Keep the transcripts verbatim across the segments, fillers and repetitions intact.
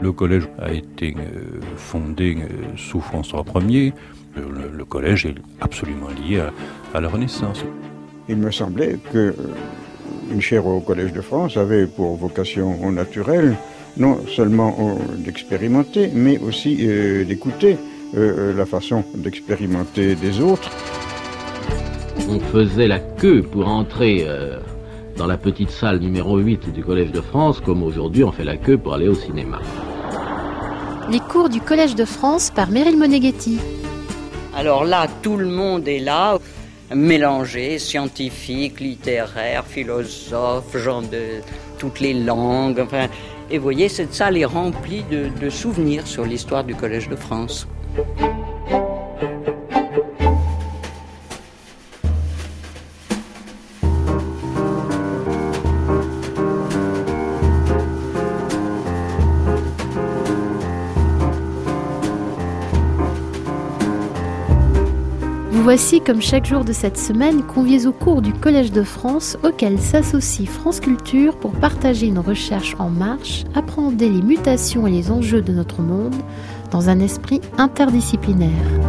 Le collège a été fondé sous François Ier. Le, le collège est absolument lié à, à la Renaissance. Il me semblait qu'une chaire au Collège de France avait pour vocation naturelle non seulement d'expérimenter, mais aussi euh, d'écouter euh, la façon d'expérimenter des autres. On faisait la queue pour entrer euh, dans la petite salle numéro huit du Collège de France, comme aujourd'hui on fait la queue pour aller au cinéma. Les cours du Collège de France par Meryl Moneghetti. Alors là, tout le monde est là, mélangé, scientifique, littéraire, philosophe, gens de toutes les langues. Enfin, et vous voyez, cette salle est remplie de, de souvenirs sur l'histoire du Collège de France. Vous voici, comme chaque jour de cette semaine, conviés au cours du Collège de France, auquel s'associe France Culture pour partager une recherche en marche, appréhender les mutations et les enjeux de notre monde dans un esprit interdisciplinaire.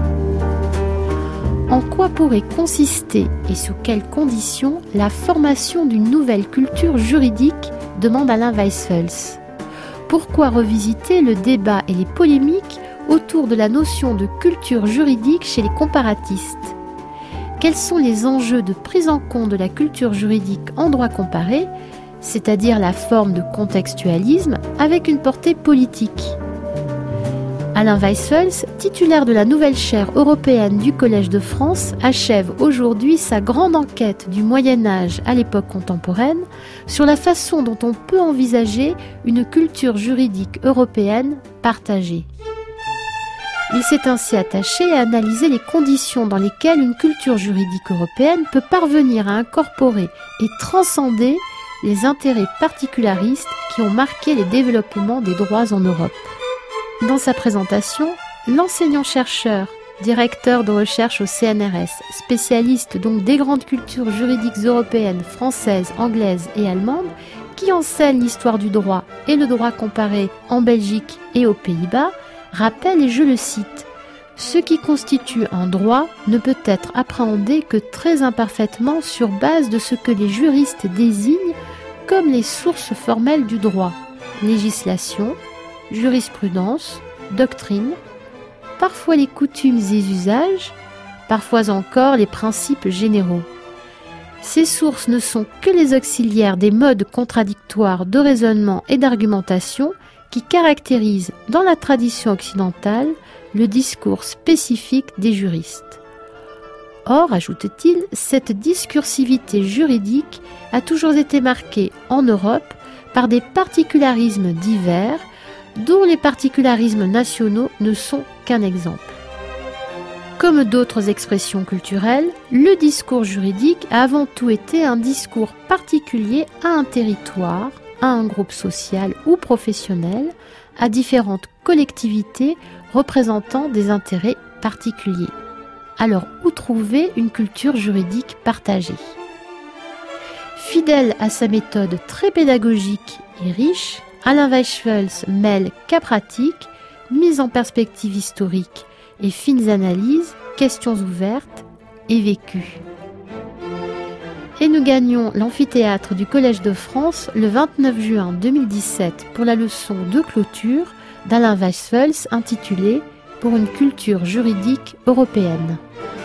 En quoi pourrait consister et sous quelles conditions la formation d'une nouvelle culture juridique, demande Alain Weisfels. Pourquoi revisiter le débat et les polémiques autour de la notion de culture juridique chez les comparatistes? Quels sont les enjeux de prise en compte de la culture juridique en droit comparé, c'est-à-dire la forme de contextualisme avec une portée politique? Alain Weisfels, titulaire de la nouvelle chaire européenne du Collège de France, achève aujourd'hui sa grande enquête du Moyen-Âge à l'époque contemporaine sur la façon dont on peut envisager une culture juridique européenne partagée. Il s'est ainsi attaché à analyser les conditions dans lesquelles une culture juridique européenne peut parvenir à incorporer et transcender les intérêts particularistes qui ont marqué les développements des droits en Europe. Dans sa présentation, l'enseignant-chercheur, directeur de recherche au C N R S, spécialiste donc des grandes cultures juridiques européennes, françaises, anglaises et allemandes, qui enseigne l'histoire du droit et le droit comparé en Belgique et aux Pays-Bas, rappelle, et je le cite, « Ce qui constitue un droit ne peut être appréhendé que très imparfaitement sur base de ce que les juristes désignent comme les sources formelles du droit, législation, jurisprudence, doctrine, parfois les coutumes et usages, parfois encore les principes généraux. Ces sources ne sont que les auxiliaires des modes contradictoires de raisonnement et d'argumentation qui caractérise dans la tradition occidentale le discours spécifique des juristes. Or, ajoute-t-il, cette discursivité juridique a toujours été marquée en Europe par des particularismes divers, dont les particularismes nationaux ne sont qu'un exemple. Comme d'autres expressions culturelles, le discours juridique a avant tout été un discours particulier à un territoire, à un groupe social ou professionnel, à différentes collectivités représentant des intérêts particuliers. Alors, où trouver une culture juridique partagée ? Fidèle à sa méthode très pédagogique et riche, Alain Weisfels mêle cas pratiques, mise en perspective historique et fines analyses, questions ouvertes et vécues. Et nous gagnons l'amphithéâtre du Collège de France le vingt-neuf juin deux mille dix-sept pour la leçon de clôture d'Alain Weisfels intitulée « Pour une culture juridique européenne ».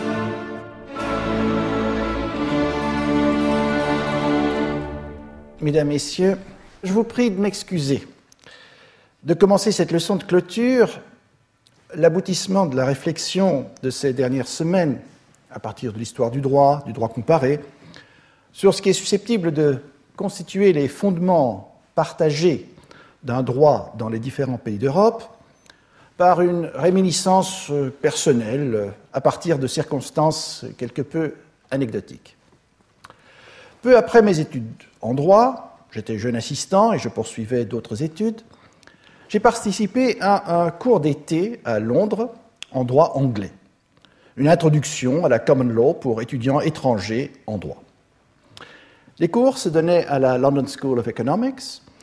Mesdames, Messieurs, je vous prie de m'excuser de commencer cette leçon de clôture, l'aboutissement de la réflexion de ces dernières semaines, à partir de l'histoire du droit, du droit comparé, sur ce qui est susceptible de constituer les fondements partagés d'un droit dans les différents pays d'Europe, par une réminiscence personnelle à partir de circonstances quelque peu anecdotiques. Peu après mes études en droit, j'étais jeune assistant et je poursuivais d'autres études, j'ai participé à un cours d'été à Londres en droit anglais, une introduction à la common law pour étudiants étrangers en droit. Les cours se donnaient à la London School of Economics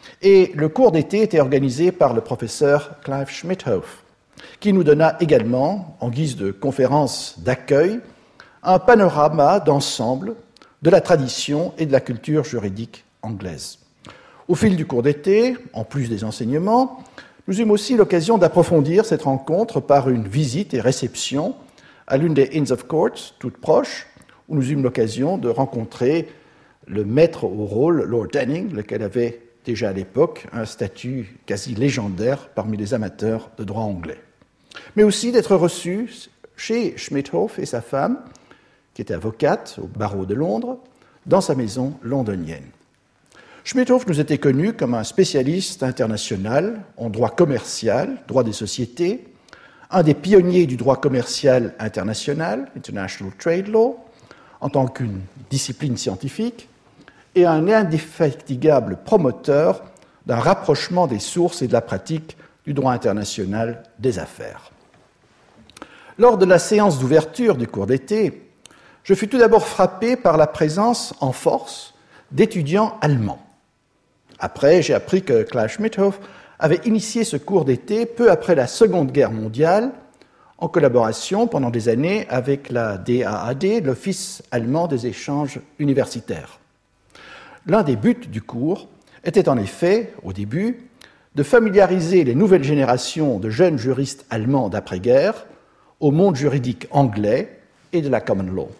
Et le cours d'été était organisé par le professeur Clive Schmidhoff, qui nous donna également, en guise de conférence d'accueil, un panorama d'ensemble de la tradition et de la culture juridique anglaise. Au fil du cours d'été, en plus des enseignements, nous eûmes aussi l'occasion d'approfondir cette rencontre par une visite et réception à l'une des Inns of Court, toutes proches, où nous eûmes l'occasion de rencontrer le maître au rôle, Lord Denning, lequel avait déjà à l'époque un statut quasi légendaire parmi les amateurs de droit anglais. Mais aussi d'être reçu chez Schmidhoff et sa femme, qui était avocate au barreau de Londres, dans sa maison londonienne. Schmidhoff nous était connu comme un spécialiste international en droit commercial, droit des sociétés, un des pionniers du droit commercial international, International Trade Law, en tant qu'une discipline scientifique, et un indéfatigable promoteur d'un rapprochement des sources et de la pratique du droit international des affaires. Lors de la séance d'ouverture du cours d'été, je fus tout d'abord frappé par la présence en force d'étudiants allemands. Après, j'ai appris que Clive Schmidhoff avait initié ce cours d'été peu après la Seconde Guerre mondiale, en collaboration pendant des années avec la D A A D, l'Office allemand des échanges universitaires. L'un des buts du cours était en effet, au début, de familiariser les nouvelles générations de jeunes juristes allemands d'après-guerre au monde juridique anglais et de la common law.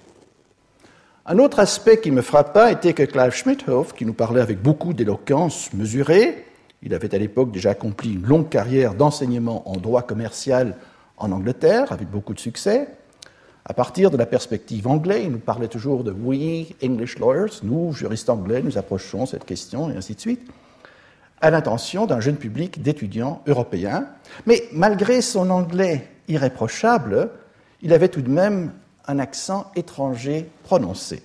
Un autre aspect qui me frappa était que Clive Schmidhoff, qui nous parlait avec beaucoup d'éloquence mesurée, il avait à l'époque déjà accompli une longue carrière d'enseignement en droit commercial en Angleterre, avec beaucoup de succès. À partir de la perspective anglaise, il nous parlait toujours de « we, English lawyers », nous, juristes anglais, nous approchons cette question, et ainsi de suite, à l'intention d'un jeune public d'étudiants européens. Mais malgré son anglais irréprochable, il avait tout de même un accent étranger prononcé.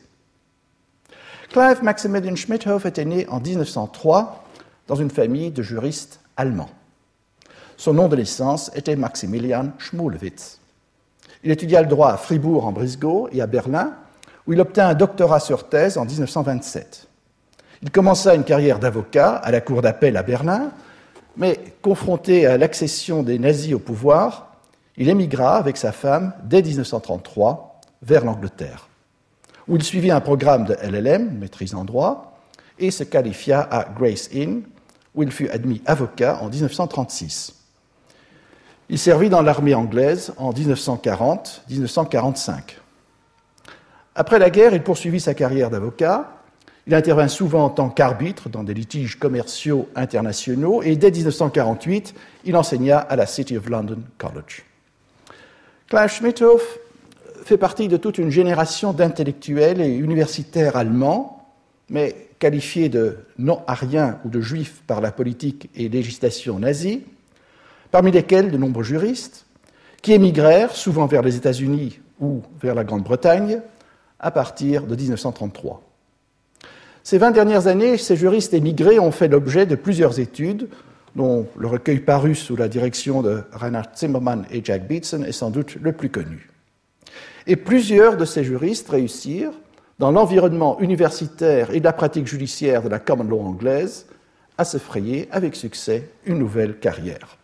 Clive Maximilian Schmidhoff était né en dix-neuf cent trois dans une famille de juristes allemands. Son nom de naissance était Maximilian Schmulwitz. Il étudia le droit à Fribourg en Brisgau et à Berlin, où il obtint un doctorat sur thèse en dix-neuf cent vingt-sept. Il commença une carrière d'avocat à la cour d'appel à Berlin, mais confronté à l'accession des nazis au pouvoir, il émigra avec sa femme dès dix-neuf cent trente-trois vers l'Angleterre, où il suivit un programme de L L M, maîtrise en droit, et se qualifia à Gray's Inn, où il fut admis avocat en dix-neuf cent trente-six. Il servit dans l'armée anglaise en dix-neuf cent quarante à dix-neuf cent quarante-cinq. Après la guerre, il poursuivit sa carrière d'avocat. Il intervint souvent en tant qu'arbitre dans des litiges commerciaux internationaux et dès dix-neuf cent quarante-huit, il enseigna à la City of London College. Clive Schmidhoff fait partie de toute une génération d'intellectuels et universitaires allemands, mais qualifiés de non-ariens ou de juifs par la politique et législation nazie, parmi lesquels de nombreux juristes, qui émigrèrent souvent vers les États-Unis ou vers la Grande-Bretagne à partir de dix-neuf cent trente-trois. Ces vingt dernières années, ces juristes émigrés ont fait l'objet de plusieurs études, dont le recueil paru sous la direction de Reinhard Zimmermann et Jack Beatson est sans doute le plus connu. Et plusieurs de ces juristes réussirent, dans l'environnement universitaire et de la pratique judiciaire de la common law anglaise, à se frayer avec succès une nouvelle carrière.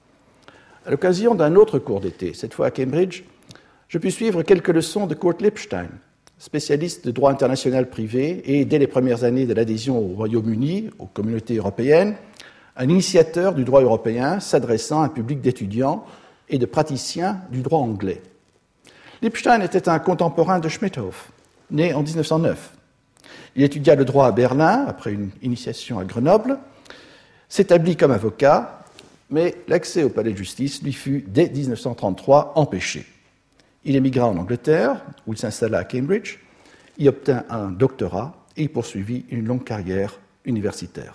À l'occasion d'un autre cours d'été, cette fois à Cambridge, je pus suivre quelques leçons de Kurt Lipstein, spécialiste de droit international privé et, dès les premières années de l'adhésion au Royaume-Uni, aux communautés européennes, un initiateur du droit européen s'adressant à un public d'étudiants et de praticiens du droit anglais. Lipstein était un contemporain de Schmidhoff, né en dix-neuf cent neuf. Il étudia le droit à Berlin, après une initiation à Grenoble, s'établit comme avocat, mais l'accès au palais de justice lui fut, dès dix-neuf cent trente-trois, empêché. Il émigra en Angleterre, où il s'installa à Cambridge, y obtint un doctorat et y poursuivit une longue carrière universitaire.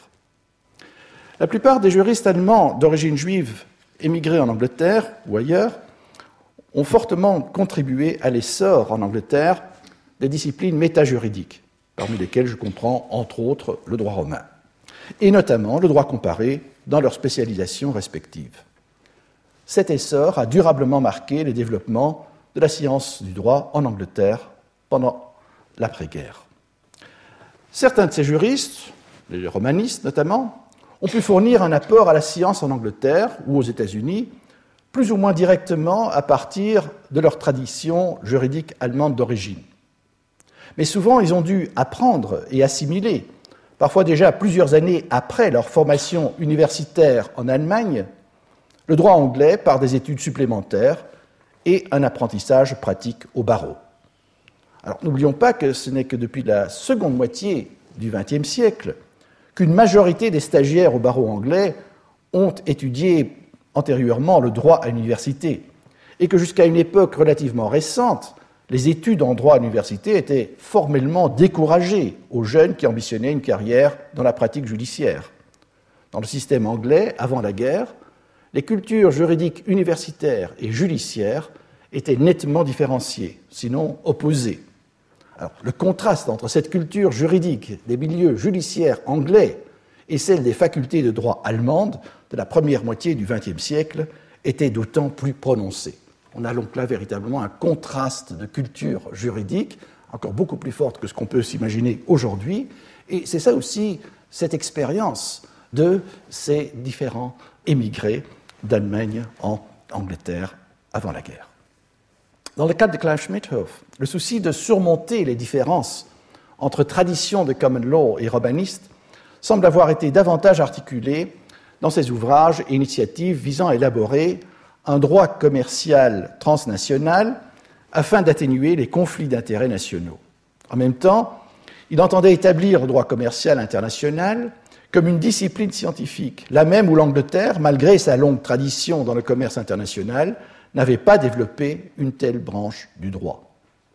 La plupart des juristes allemands d'origine juive émigrés en Angleterre ou ailleurs ont fortement contribué à l'essor en Angleterre des disciplines métajuridiques, parmi lesquelles je comprends entre autres le droit romain, et notamment le droit comparé dans leurs spécialisations respectives. Cet essor a durablement marqué les développements de la science du droit en Angleterre pendant l'après-guerre. Certains de ces juristes, les romanistes notamment, ont pu fournir un apport à la science en Angleterre ou aux États-Unis, plus ou moins directement à partir de leur tradition juridique allemande d'origine. Mais souvent, ils ont dû apprendre et assimiler, parfois déjà plusieurs années après leur formation universitaire en Allemagne, le droit anglais par des études supplémentaires et un apprentissage pratique au barreau. Alors, n'oublions pas que ce n'est que depuis la seconde moitié du vingtième siècle qu'une majorité des stagiaires au barreau anglais ont étudié antérieurement le droit à l'université, et que jusqu'à une époque relativement récente, les études en droit à l'université étaient formellement découragées aux jeunes qui ambitionnaient une carrière dans la pratique judiciaire. Dans le système anglais, avant la guerre, les cultures juridiques universitaires et judiciaires étaient nettement différenciées, sinon opposées. Alors, le contraste entre cette culture juridique des milieux judiciaires anglais et celle des facultés de droit allemandes de la première moitié du vingtième siècle était d'autant plus prononcé. On a donc là véritablement un contraste de culture juridique encore beaucoup plus forte que ce qu'on peut s'imaginer aujourd'hui, et c'est ça aussi cette expérience de ces différents émigrés d'Allemagne en Angleterre avant la guerre. Dans le cadre de Klaus Schmidhoff, le souci de surmonter les différences entre traditions de common law et romanistes semble avoir été davantage articulé dans ses ouvrages et initiatives visant à élaborer un droit commercial transnational afin d'atténuer les conflits d'intérêts nationaux. En même temps, il entendait établir le droit commercial international comme une discipline scientifique, là même où l'Angleterre, malgré sa longue tradition dans le commerce international, n'avait pas développé une telle branche du droit.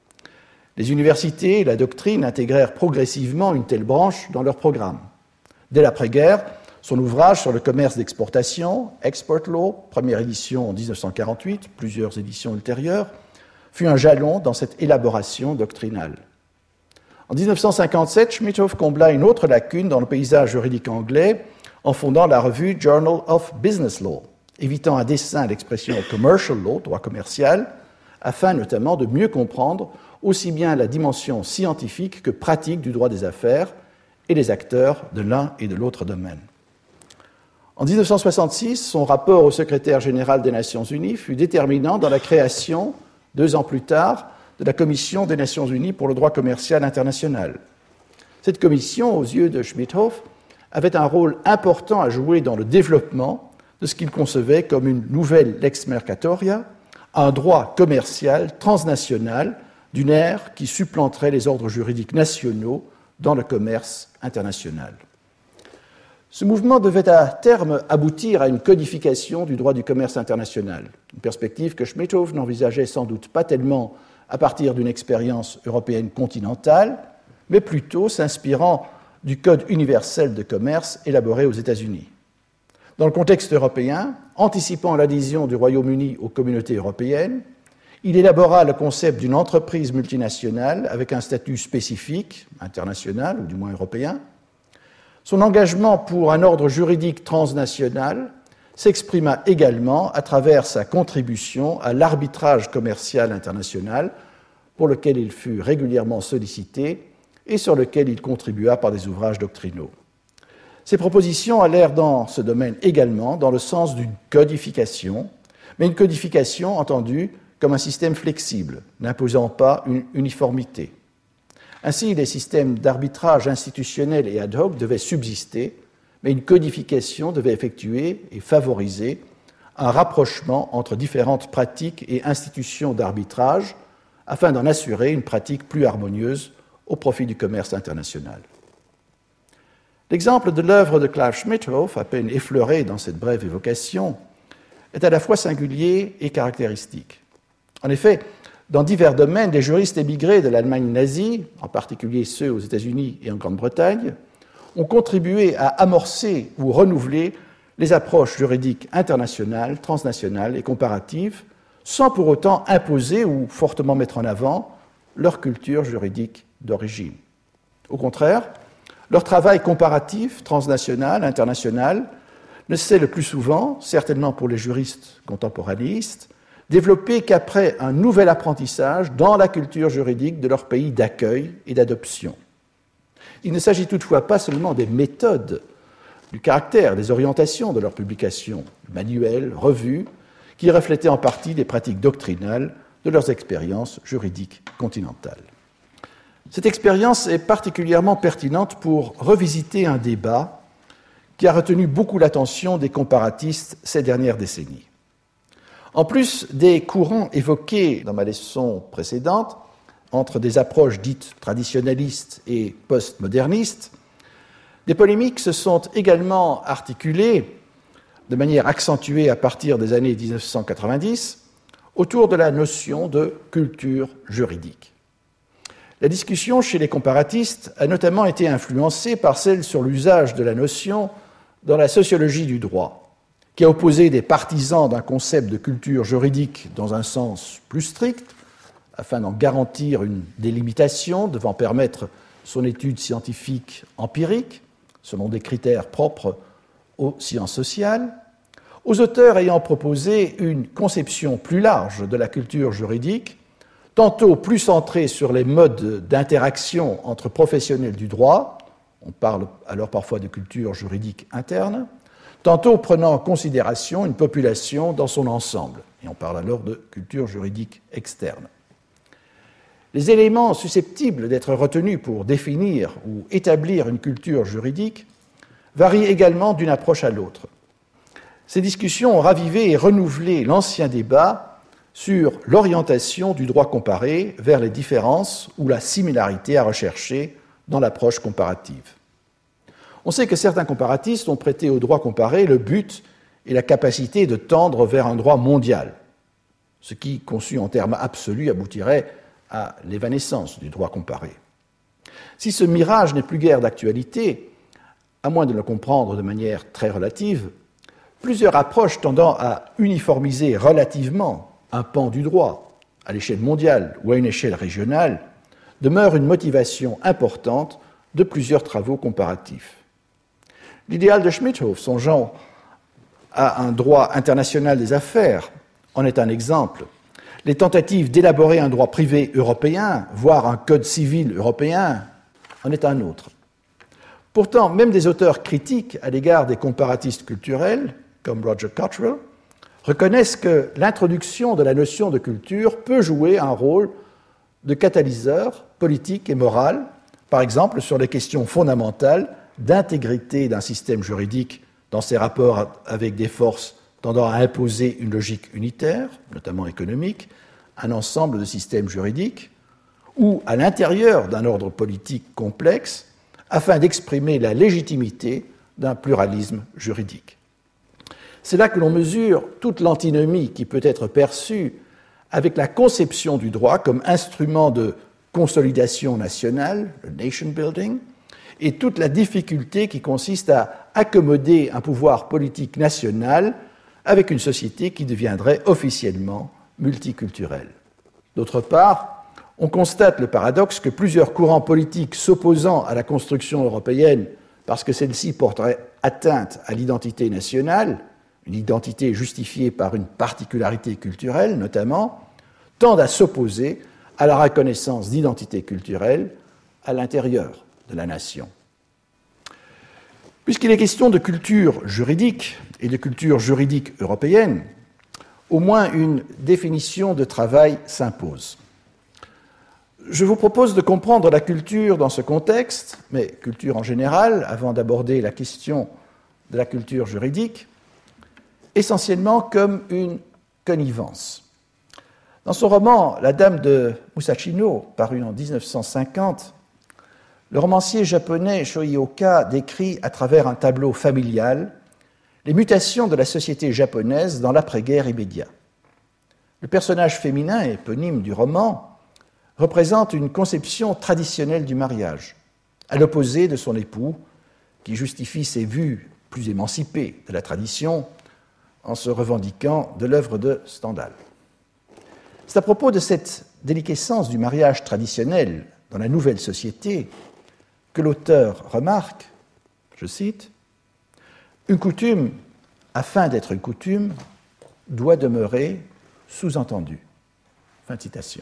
Les universités et la doctrine intégrèrent progressivement une telle branche dans leur programme. Dès l'après-guerre, son ouvrage sur le commerce d'exportation, Export Law, première édition en dix-neuf cent quarante-huit, plusieurs éditions ultérieures, fut un jalon dans cette élaboration doctrinale. En dix-neuf cent cinquante-sept, Schmidhoff combla une autre lacune dans le paysage juridique anglais en fondant la revue Journal of Business Law, évitant à dessein l'expression commercial law, droit commercial, afin notamment de mieux comprendre aussi bien la dimension scientifique que pratique du droit des affaires et les acteurs de l'un et de l'autre domaine. En dix-neuf cent soixante-six, son rapport au secrétaire général des Nations Unies fut déterminant dans la création, deux ans plus tard, de la Commission des Nations Unies pour le droit commercial international. Cette commission, aux yeux de Schmidhoff, avait un rôle important à jouer dans le développement de ce qu'il concevait comme une nouvelle lex mercatoria, un droit commercial transnational d'une ère qui supplanterait les ordres juridiques nationaux dans le commerce international. Ce mouvement devait à terme aboutir à une codification du droit du commerce international, une perspective que Schmidhoff n'envisageait sans doute pas tellement à partir d'une expérience européenne continentale, mais plutôt s'inspirant du Code universel de commerce élaboré aux États-Unis. Dans le contexte européen, anticipant l'adhésion du Royaume-Uni aux communautés européennes, il élabora le concept d'une entreprise multinationale avec un statut spécifique, international ou du moins européen. Son engagement pour un ordre juridique transnational s'exprima également à travers sa contribution à l'arbitrage commercial international, pour lequel il fut régulièrement sollicité et sur lequel il contribua par des ouvrages doctrinaux. Ces propositions allèrent dans ce domaine également dans le sens d'une codification, mais une codification entendue comme un système flexible, n'imposant pas une uniformité. Ainsi, les systèmes d'arbitrage institutionnel et ad hoc devaient subsister, mais une codification devait effectuer et favoriser un rapprochement entre différentes pratiques et institutions d'arbitrage afin d'en assurer une pratique plus harmonieuse au profit du commerce international. L'exemple de l'œuvre de Klaus Schmidhoff, à peine effleuré dans cette brève évocation, est à la fois singulier et caractéristique. En effet, dans divers domaines, les juristes émigrés de l'Allemagne nazie, en particulier ceux aux États-Unis et en Grande-Bretagne, ont contribué à amorcer ou renouveler les approches juridiques internationales, transnationales et comparatives, sans pour autant imposer ou fortement mettre en avant leur culture juridique d'origine. Au contraire, leur travail comparatif, transnational, international, ne s'est le plus souvent, certainement pour les juristes contemporanéistes, développé qu'après un nouvel apprentissage dans la culture juridique de leur pays d'accueil et d'adoption. Il ne s'agit toutefois pas seulement des méthodes du caractère, des orientations de leurs publications, manuels, revues, qui reflétaient en partie les pratiques doctrinales de leurs expériences juridiques continentales. Cette expérience est particulièrement pertinente pour revisiter un débat qui a retenu beaucoup l'attention des comparatistes ces dernières décennies. En plus des courants évoqués dans ma leçon précédente, entre des approches dites traditionnalistes et postmodernistes, des polémiques se sont également articulées de manière accentuée à partir des années mille neuf cent quatre-vingt-dix autour de la notion de culture juridique. La discussion chez les comparatistes a notamment été influencée par celle sur l'usage de la notion dans la sociologie du droit, qui a opposé des partisans d'un concept de culture juridique dans un sens plus strict, afin d'en garantir une délimitation devant permettre son étude scientifique empirique, selon des critères propres aux sciences sociales, aux auteurs ayant proposé une conception plus large de la culture juridique, tantôt plus centrée sur les modes d'interaction entre professionnels du droit, on parle alors parfois de culture juridique interne, tantôt prenant en considération une population dans son ensemble, et on parle alors de culture juridique externe. Les éléments susceptibles d'être retenus pour définir ou établir une culture juridique varient également d'une approche à l'autre. Ces discussions ont ravivé et renouvelé l'ancien débat sur l'orientation du droit comparé vers les différences ou la similarité à rechercher dans l'approche comparative. On sait que certains comparatistes ont prêté au droit comparé le but et la capacité de tendre vers un droit mondial, ce qui, conçu en termes absolus, aboutirait à l'évanescence du droit comparé. Si ce mirage n'est plus guère d'actualité, à moins de le comprendre de manière très relative, plusieurs approches tendant à uniformiser relativement un pan du droit, à l'échelle mondiale ou à une échelle régionale, demeure une motivation importante de plusieurs travaux comparatifs. L'idéal de Schmidhoff, songeant à un droit international des affaires, en est un exemple. Les tentatives d'élaborer un droit privé européen, voire un code civil européen, en est un autre. Pourtant, même des auteurs critiques à l'égard des comparatistes culturels, comme Roger Cottrell, reconnaissent que l'introduction de la notion de culture peut jouer un rôle de catalyseur politique et moral, par exemple sur les questions fondamentales d'intégrité d'un système juridique dans ses rapports avec des forces tendant à imposer une logique unitaire, notamment économique, un ensemble de systèmes juridiques, ou à l'intérieur d'un ordre politique complexe, afin d'exprimer la légitimité d'un pluralisme juridique. C'est là que l'on mesure toute l'antinomie qui peut être perçue avec la conception du droit comme instrument de consolidation nationale, le nation building, et toute la difficulté qui consiste à accommoder un pouvoir politique national avec une société qui deviendrait officiellement multiculturelle. D'autre part, on constate le paradoxe que plusieurs courants politiques s'opposant à la construction européenne parce que celle-ci porterait atteinte à l'identité nationale, une identité justifiée par une particularité culturelle notamment, tendent à s'opposer à la reconnaissance d'identité culturelle à l'intérieur de la nation. Puisqu'il est question de culture juridique et de culture juridique européenne, au moins une définition de travail s'impose. Je vous propose de comprendre la culture dans ce contexte, mais culture en général, avant d'aborder la question de la culture juridique, essentiellement comme une connivence. Dans son roman « La Dame de Musashino », paru en dix-neuf cent cinquante, le romancier japonais Shoei Oka décrit à travers un tableau familial les mutations de la société japonaise dans l'après-guerre immédiat. Le personnage féminin éponyme du roman représente une conception traditionnelle du mariage, à l'opposé de son époux, qui justifie ses vues plus émancipées de la tradition en se revendiquant de l'œuvre de Stendhal. C'est à propos de cette déliquescence du mariage traditionnel dans la nouvelle société que l'auteur remarque, je cite, « Une coutume, afin d'être une coutume, doit demeurer sous-entendue. » Fin de citation.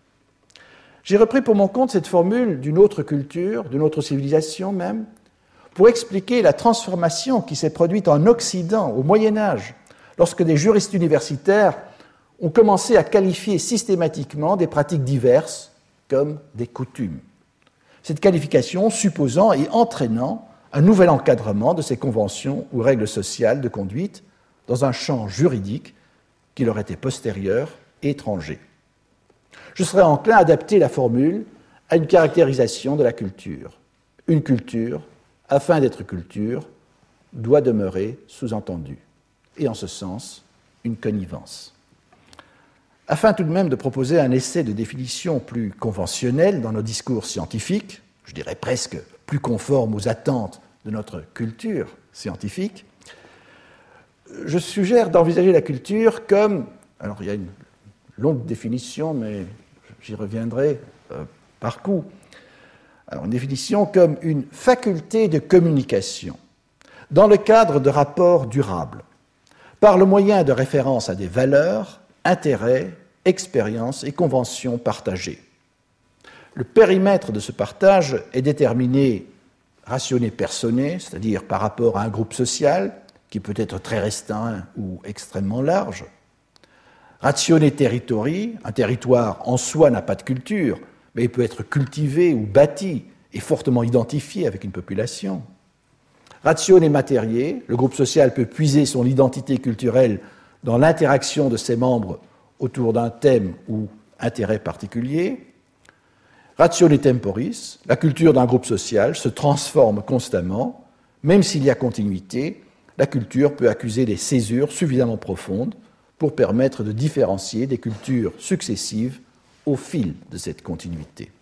J'ai repris pour mon compte cette formule d'une autre culture, d'une autre civilisation même, pour expliquer la transformation qui s'est produite en Occident au Moyen Âge, lorsque des juristes universitaires ont commencé à qualifier systématiquement des pratiques diverses comme des coutumes. Cette qualification supposant et entraînant un nouvel encadrement de ces conventions ou règles sociales de conduite dans un champ juridique qui leur était postérieur et étranger. Je serais enclin à adapter la formule à une caractérisation de la culture. Une culture, afin d'être culture, doit demeurer sous-entendue, et en ce sens, une connivence. Afin tout de même de proposer un essai de définition plus conventionnel dans nos discours scientifiques, je dirais presque plus conforme aux attentes de notre culture scientifique, je suggère d'envisager la culture comme, alors il y a une longue définition, mais j'y reviendrai euh, par coup, alors une définition comme une faculté de communication dans le cadre de rapports durables, par le moyen de référence à des valeurs, intérêts, expériences et conventions partagées. Le périmètre de ce partage est déterminé rationné personné, c'est-à-dire par rapport à un groupe social qui peut être très restreint ou extrêmement large. Rationné territori, un territoire en soi n'a pas de culture, mais il peut être cultivé ou bâti et fortement identifié avec une population. Rationné matérié, le groupe social peut puiser son identité culturelle dans l'interaction de ses membres autour d'un thème ou intérêt particulier. Rationné temporis, la culture d'un groupe social se transforme constamment, même s'il y a continuité, la culture peut accuser des césures suffisamment profondes pour permettre de différencier des cultures successives au fil de cette continuité.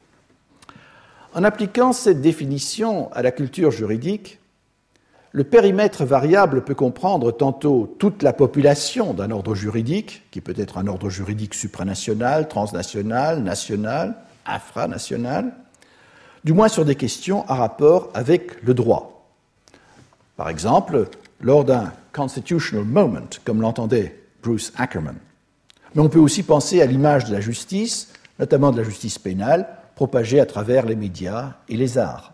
En appliquant cette définition à la culture juridique, le périmètre variable peut comprendre tantôt toute la population d'un ordre juridique, qui peut être un ordre juridique supranational, transnational, national, infranational, du moins sur des questions à rapport avec le droit. Par exemple, lors d'un constitutional moment, comme l'entendait Bruce Ackerman. Mais on peut aussi penser à l'image de la justice, notamment de la justice pénale, propagée à travers les médias et les arts.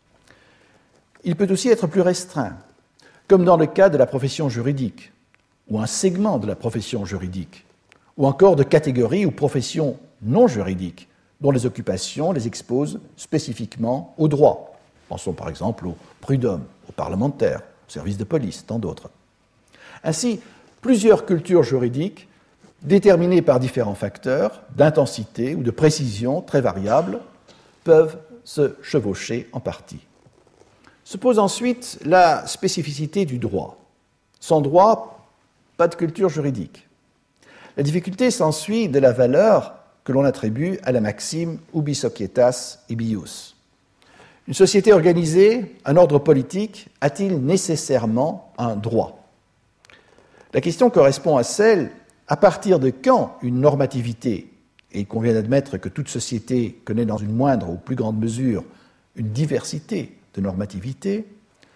Il peut aussi être plus restreint, comme dans le cas de la profession juridique, ou un segment de la profession juridique, ou encore de catégories ou professions non juridiques, dont les occupations les exposent spécifiquement au droit. Pensons par exemple aux prud'hommes, aux parlementaires, aux services de police, tant d'autres. Ainsi, plusieurs cultures juridiques, déterminées par différents facteurs d'intensité ou de précision très variables, peuvent se chevaucher en partie. Se pose ensuite la spécificité du droit. Sans droit, pas de culture juridique. La difficulté s'ensuit de la valeur que l'on attribue à la maxime ubi societas ibius. Une société organisée, un ordre politique, a-t-il nécessairement un droit? La question correspond à celle, à partir de quand une normativité, et il convient d'admettre que toute société connaît dans une moindre ou plus grande mesure une diversité de normativité,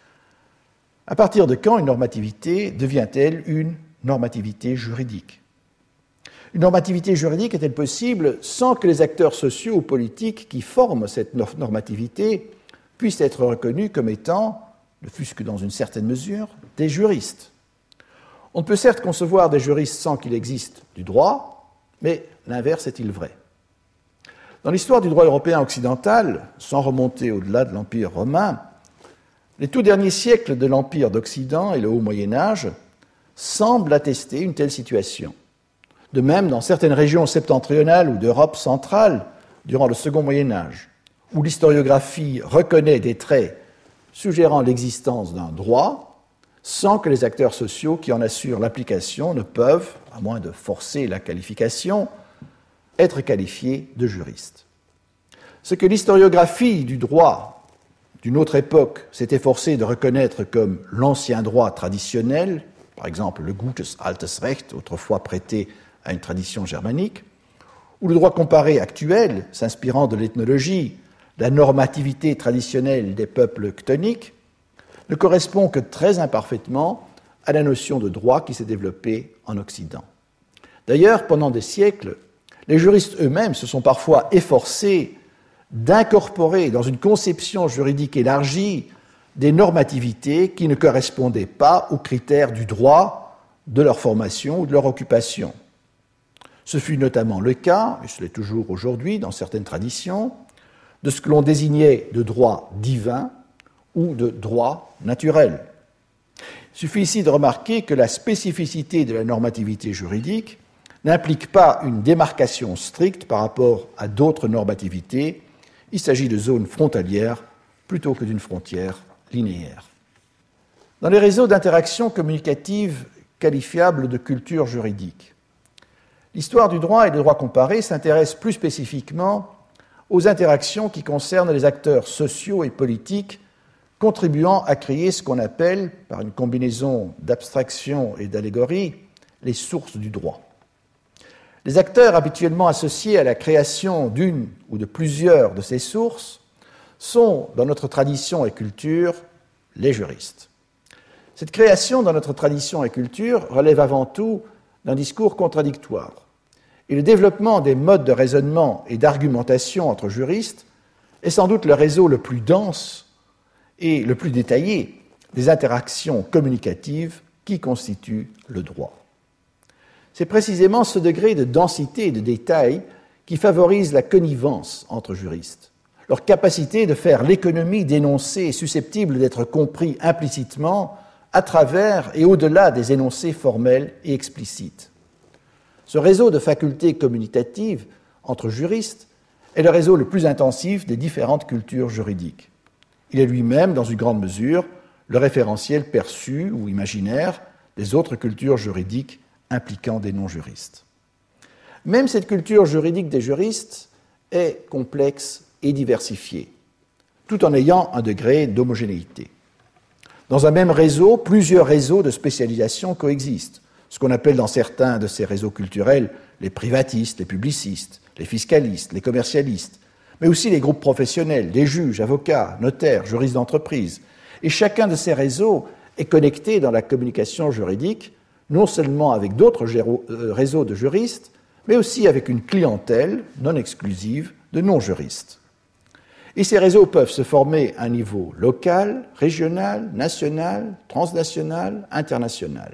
à partir de quand une normativité devient-elle une normativité juridique? Une normativité juridique est-elle possible sans que les acteurs sociaux ou politiques qui forment cette normativité puissent être reconnus comme étant, ne fût-ce que dans une certaine mesure, des juristes? On peut certes concevoir des juristes sans qu'il existe du droit, mais l'inverse est-il vrai? Dans l'histoire du droit européen occidental, sans remonter au-delà de l'Empire romain, les tout derniers siècles de l'Empire d'Occident et le Haut Moyen-Âge semblent attester une telle situation. De même, dans certaines régions septentrionales ou d'Europe centrale, durant le Second Moyen-Âge, où l'historiographie reconnaît des traits suggérant l'existence d'un droit, sans que les acteurs sociaux qui en assurent l'application ne peuvent, à moins de forcer la qualification, être qualifiés de juristes. Ce que l'historiographie du droit d'une autre époque s'est efforcée de reconnaître comme l'ancien droit traditionnel, par exemple le Gutes altes Recht, autrefois prêté à une tradition germanique, ou le droit comparé actuel, s'inspirant de l'ethnologie, la normativité traditionnelle des peuples chthoniques, ne correspond que très imparfaitement à la notion de droit qui s'est développée en Occident. D'ailleurs, pendant des siècles, les juristes eux-mêmes se sont parfois efforcés d'incorporer dans une conception juridique élargie des normativités qui ne correspondaient pas aux critères du droit, de leur formation ou de leur occupation. Ce fut notamment le cas, et ce l'est toujours aujourd'hui dans certaines traditions, de ce que l'on désignait de droit divin ou de droit naturel. Il suffit ici de remarquer que la spécificité de la normativité juridique n'implique pas une démarcation stricte par rapport à d'autres normativités. Il s'agit de zones frontalières plutôt que d'une frontière linéaire. Dans les réseaux d'interaction communicative qualifiables de culture juridique, l'histoire du droit et du droit comparé s'intéresse plus spécifiquement aux interactions qui concernent les acteurs sociaux et politiques contribuant à créer ce qu'on appelle, par une combinaison d'abstraction et d'allégorie, les sources du droit. Les acteurs habituellement associés à la création d'une ou de plusieurs de ces sources sont, dans notre tradition et culture, les juristes. Cette création, dans notre tradition et culture, relève avant tout d'un discours contradictoire. Et le développement des modes de raisonnement et d'argumentation entre juristes est sans doute le réseau le plus dense et le plus détaillé des interactions communicatives qui constituent le droit. C'est précisément ce degré de densité et de détail qui favorise la connivence entre juristes, leur capacité de faire l'économie d'énoncés susceptibles d'être compris implicitement à travers et au-delà des énoncés formels et explicites. Ce réseau de facultés communicatives entre juristes est le réseau le plus intensif des différentes cultures juridiques. Il est lui-même, dans une grande mesure, le référentiel perçu ou imaginaire des autres cultures juridiques impliquant des non-juristes. Même cette culture juridique des juristes est complexe et diversifiée, tout en ayant un degré d'homogénéité. Dans un même réseau, plusieurs réseaux de spécialisation coexistent, ce qu'on appelle dans certains de ces réseaux culturels les privatistes, les publicistes, les fiscalistes, les commercialistes, mais aussi les groupes professionnels, des juges, avocats, notaires, juristes d'entreprise. Et chacun de ces réseaux est connecté dans la communication juridique, non seulement avec d'autres réseaux de juristes, mais aussi avec une clientèle non exclusive de non-juristes. Et ces réseaux peuvent se former à un niveau local, régional, national, transnational, international.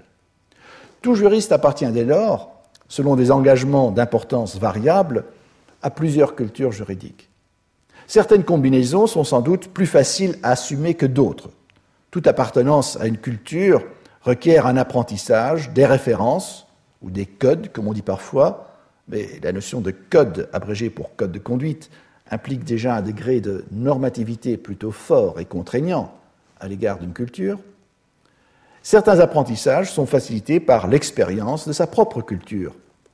Tout juriste appartient dès lors, selon des engagements d'importance variable, à plusieurs cultures juridiques. Certaines combinaisons sont sans doute plus faciles à assumer que d'autres. Toute appartenance à une culture requiert un apprentissage, des références, ou des codes, comme on dit parfois, mais la notion de code, abrégée pour code de conduite, implique déjà un degré de normativité plutôt fort et contraignant à l'égard d'une culture. Certains apprentissages sont facilités par l'expérience de sa propre culture.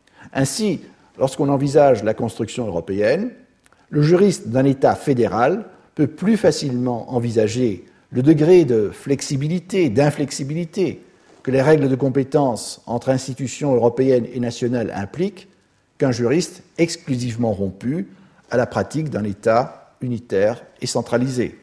Ainsi, lorsqu'on envisage la construction européenne, le juriste d'un État fédéral peut plus facilement envisager le degré de flexibilité, d'inflexibilité que les règles de compétence entre institutions européennes et nationales impliquent qu'un juriste exclusivement rompu à la pratique d'un État unitaire et centralisé.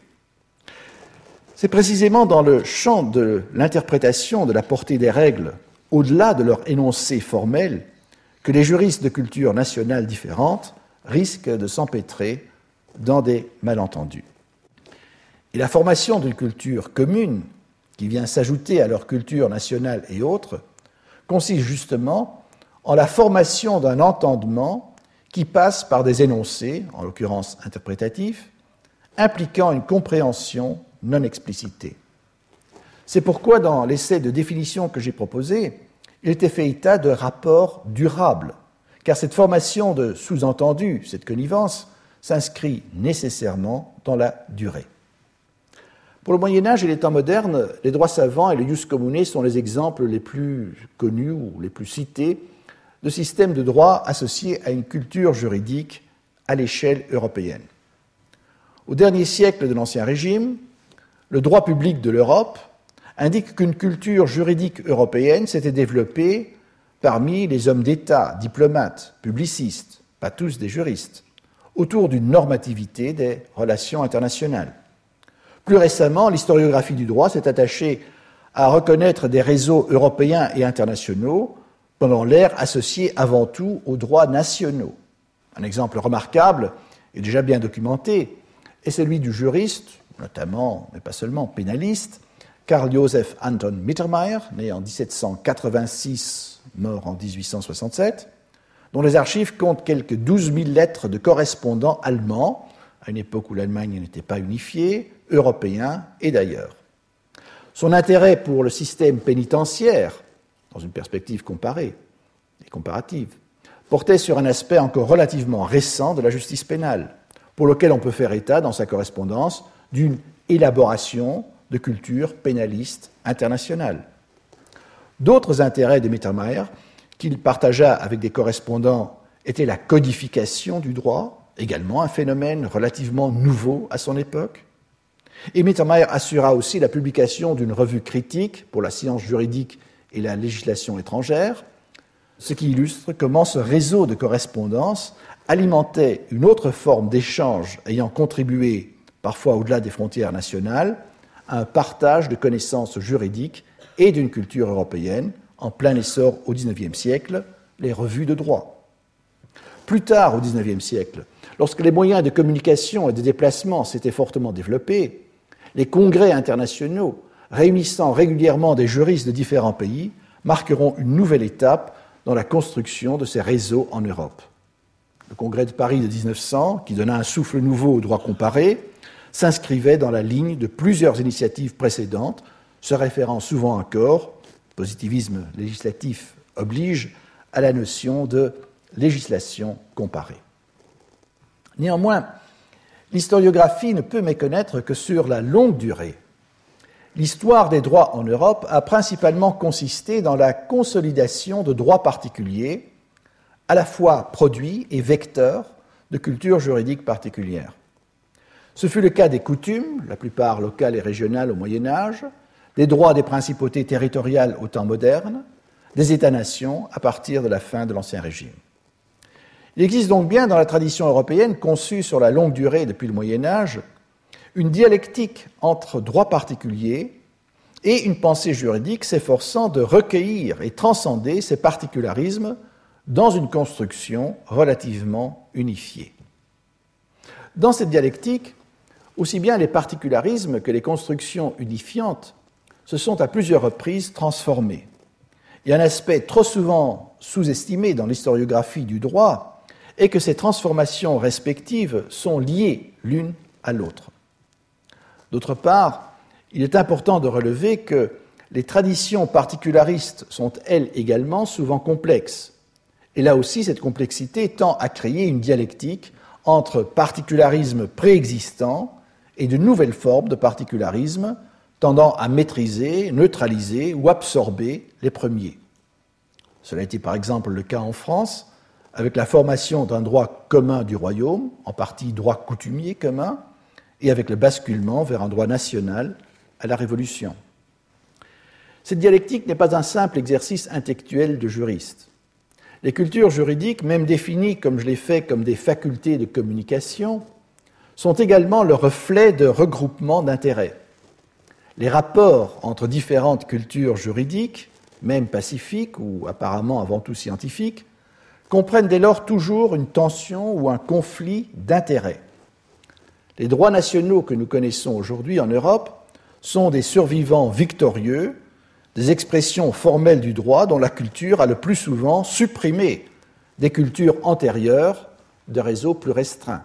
C'est précisément dans le champ de l'interprétation de la portée des règles, au-delà de leur énoncé formel, que les juristes de cultures nationales différentes risquent de s'empêtrer dans des malentendus. Et la formation d'une culture commune, qui vient s'ajouter à leur culture nationale et autres, consiste justement en la formation d'un entendement qui passe par des énoncés, en l'occurrence interprétatifs, impliquant une compréhension non explicitée. C'est pourquoi, dans l'essai de définition que j'ai proposé, il était fait état de rapports durables, car cette formation de sous-entendu, cette connivence, s'inscrit nécessairement dans la durée. Pour le Moyen-Âge et les temps modernes, les droits savants et le ius commune sont les exemples les plus connus ou les plus cités de systèmes de droit associés à une culture juridique à l'échelle européenne. Au dernier siècle de l'Ancien Régime, le droit public de l'Europe indique qu'une culture juridique européenne s'était développée parmi les hommes d'État, diplomates, publicistes, pas tous des juristes, autour d'une normativité des relations internationales. Plus récemment, l'historiographie du droit s'est attachée à reconnaître des réseaux européens et internationaux pendant l'ère associée avant tout aux droits nationaux. Un exemple remarquable, et déjà bien documenté, est celui du juriste, notamment, mais pas seulement, pénaliste, Karl Joseph Anton Mittermeier, né en dix-sept cent quatre-vingt-six, mort en dix-huit cent soixante-sept, dont les archives comptent quelques douze mille lettres de correspondants allemands, à une époque où l'Allemagne n'était pas unifiée, européens et d'ailleurs. Son intérêt pour le système pénitentiaire, dans une perspective comparée et comparative, portait sur un aspect encore relativement récent de la justice pénale, pour lequel on peut faire état dans sa correspondance d'une élaboration de culture pénaliste internationale. D'autres intérêts de Mittermeier, qu'il partagea avec des correspondants, étaient la codification du droit, également un phénomène relativement nouveau à son époque. Et Mittermeier assura aussi la publication d'une revue critique pour la science juridique et la législation étrangère, ce qui illustre comment ce réseau de correspondance alimentait une autre forme d'échange ayant contribué, parfois au-delà des frontières nationales, à un partage de connaissances juridiques et d'une culture européenne, en plein essor au dix-neuvième siècle, les revues de droit. Plus tard, au dix-neuvième siècle, lorsque les moyens de communication et de déplacement s'étaient fortement développés, les congrès internationaux, réunissant régulièrement des juristes de différents pays, marqueront une nouvelle étape dans la construction de ces réseaux en Europe. Le congrès de Paris de dix-neuf cents, qui donna un souffle nouveau au droit comparé, s'inscrivait dans la ligne de plusieurs initiatives précédentes, se référant souvent encore, positivisme législatif oblige, à la notion de législation comparée. Néanmoins, l'historiographie ne peut méconnaître que sur la longue durée, l'histoire des droits en Europe a principalement consisté dans la consolidation de droits particuliers, à la fois produits et vecteurs de cultures juridiques particulières. Ce fut le cas des coutumes, la plupart locales et régionales au Moyen Âge, des droits des principautés territoriales au temps moderne, des États-nations à partir de la fin de l'Ancien Régime. Il existe donc bien dans la tradition européenne, conçue sur la longue durée depuis le Moyen Âge, une dialectique entre droits particuliers et une pensée juridique s'efforçant de recueillir et transcender ces particularismes dans une construction relativement unifiée. Dans cette dialectique, aussi bien les particularismes que les constructions unifiantes se sont à plusieurs reprises transformés. Et un aspect trop souvent sous-estimé dans l'historiographie du droit est que ces transformations respectives sont liées l'une à l'autre. D'autre part, il est important de relever que les traditions particularistes sont, elles également, souvent complexes. Et là aussi, cette complexité tend à créer une dialectique entre particularisme préexistant et de nouvelles formes de particularisme tendant à maîtriser, neutraliser ou absorber les premiers. Cela a été par exemple le cas en France, avec la formation d'un droit commun du royaume, en partie droit coutumier commun, et avec le basculement vers un droit national à la Révolution. Cette dialectique n'est pas un simple exercice intellectuel de juriste. Les cultures juridiques, même définies, comme je l'ai fait, comme des facultés de communication, sont également le reflet de regroupements d'intérêts. Les rapports entre différentes cultures juridiques, même pacifiques ou apparemment avant tout scientifiques, comprennent dès lors toujours une tension ou un conflit d'intérêts. Les droits nationaux que nous connaissons aujourd'hui en Europe sont des survivants victorieux, des expressions formelles du droit dont la culture a le plus souvent supprimé des cultures antérieures de réseaux plus restreints.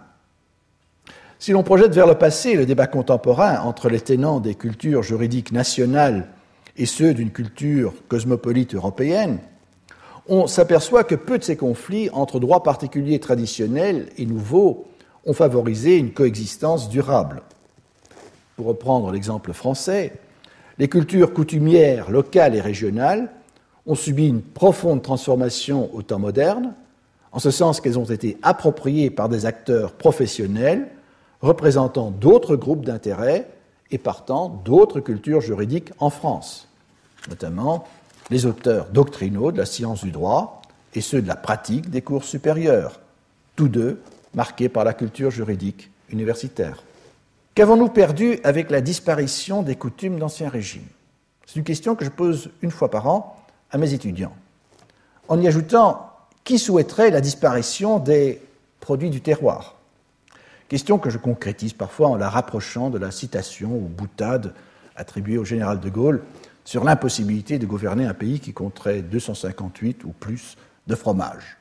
Si l'on projette vers le passé le débat contemporain entre les tenants des cultures juridiques nationales et ceux d'une culture cosmopolite européenne, on s'aperçoit que peu de ces conflits entre droits particuliers traditionnels et nouveaux ont favorisé une coexistence durable. Pour reprendre l'exemple français, les cultures coutumières locales et régionales ont subi une profonde transformation au temps moderne, en ce sens qu'elles ont été appropriées par des acteurs professionnels représentant d'autres groupes d'intérêts et partant d'autres cultures juridiques en France, notamment les auteurs doctrinaux de la science du droit et ceux de la pratique des cours supérieurs, tous deux marqués par la culture juridique universitaire. Qu'avons-nous perdu avec la disparition des coutumes d'Ancien Régime ? C'est une question que je pose une fois par an à mes étudiants, en y ajoutant qui souhaiterait la disparition des produits du terroir ? question que je concrétise parfois en la rapprochant de la citation ou boutade attribuée au général de Gaulle sur l'impossibilité de gouverner un pays qui compterait deux cent cinquante-huit ou plus de fromages.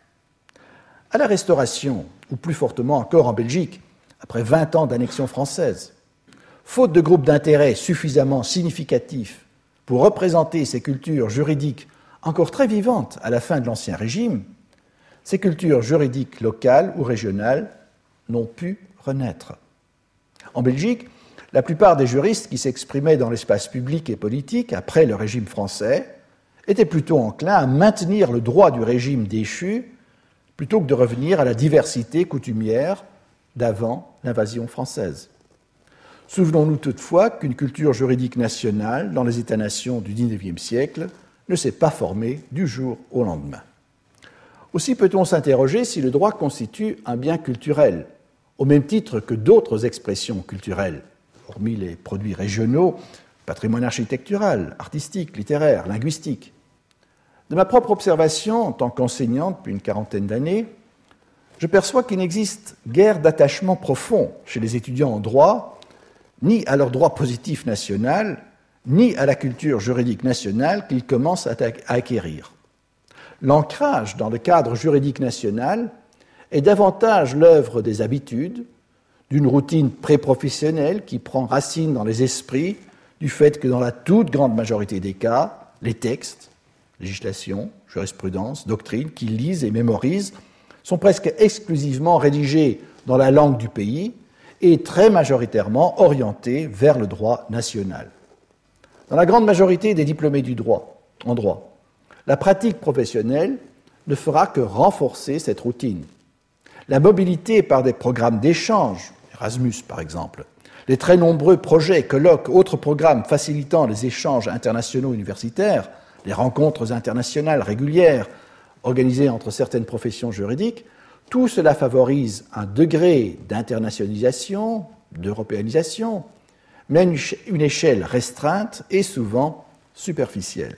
À la Restauration, ou plus fortement encore en Belgique, après vingt ans d'annexion française, faute de groupes d'intérêt suffisamment significatifs pour représenter ces cultures juridiques encore très vivantes à la fin de l'Ancien Régime, ces cultures juridiques locales ou régionales n'ont pu renaître. En Belgique, la plupart des juristes qui s'exprimaient dans l'espace public et politique après le régime français étaient plutôt enclins à maintenir le droit du régime déchu plutôt que de revenir à la diversité coutumière d'avant l'invasion française. Souvenons-nous toutefois qu'une culture juridique nationale dans les États-nations du dix-neuvième siècle ne s'est pas formée du jour au lendemain. Aussi peut-on s'interroger si le droit constitue un bien culturel, au même titre que d'autres expressions culturelles, hormis les produits régionaux, patrimoine architectural, artistique, littéraire, linguistique. De ma propre observation, en tant qu'enseignant depuis une quarantaine d'années, je perçois qu'il n'existe guère d'attachement profond chez les étudiants en droit, ni à leur droit positif national, ni à la culture juridique nationale qu'ils commencent à acquérir. L'ancrage dans le cadre juridique national est davantage l'œuvre des habitudes, d'une routine pré-professionnelle qui prend racine dans les esprits du fait que dans la toute grande majorité des cas, les textes, législation, jurisprudence, doctrine qu'ils lisent et mémorisent sont presque exclusivement rédigés dans la langue du pays et très majoritairement orientés vers le droit national. Dans la grande majorité des diplômés du droit, en droit, la pratique professionnelle ne fera que renforcer cette routine. La mobilité par des programmes d'échange, Erasmus par exemple, les très nombreux projets, colloques, autres programmes facilitant les échanges internationaux universitaires, les rencontres internationales régulières organisées entre certaines professions juridiques, tout cela favorise un degré d'internationalisation, d'européanisation, mais à une échelle restreinte et souvent superficielle.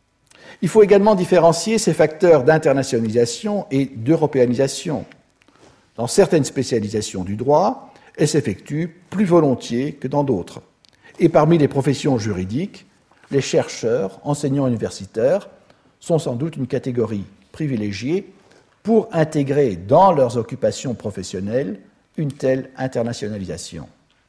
Il faut également différencier ces facteurs d'internationalisation et d'européanisation. Dans certaines spécialisations du droit, elles s'effectuent plus volontiers que dans d'autres. Et parmi les professions juridiques, les chercheurs, enseignants universitaires, sont sans doute une catégorie privilégiée pour intégrer dans leurs occupations professionnelles une telle internationalisation.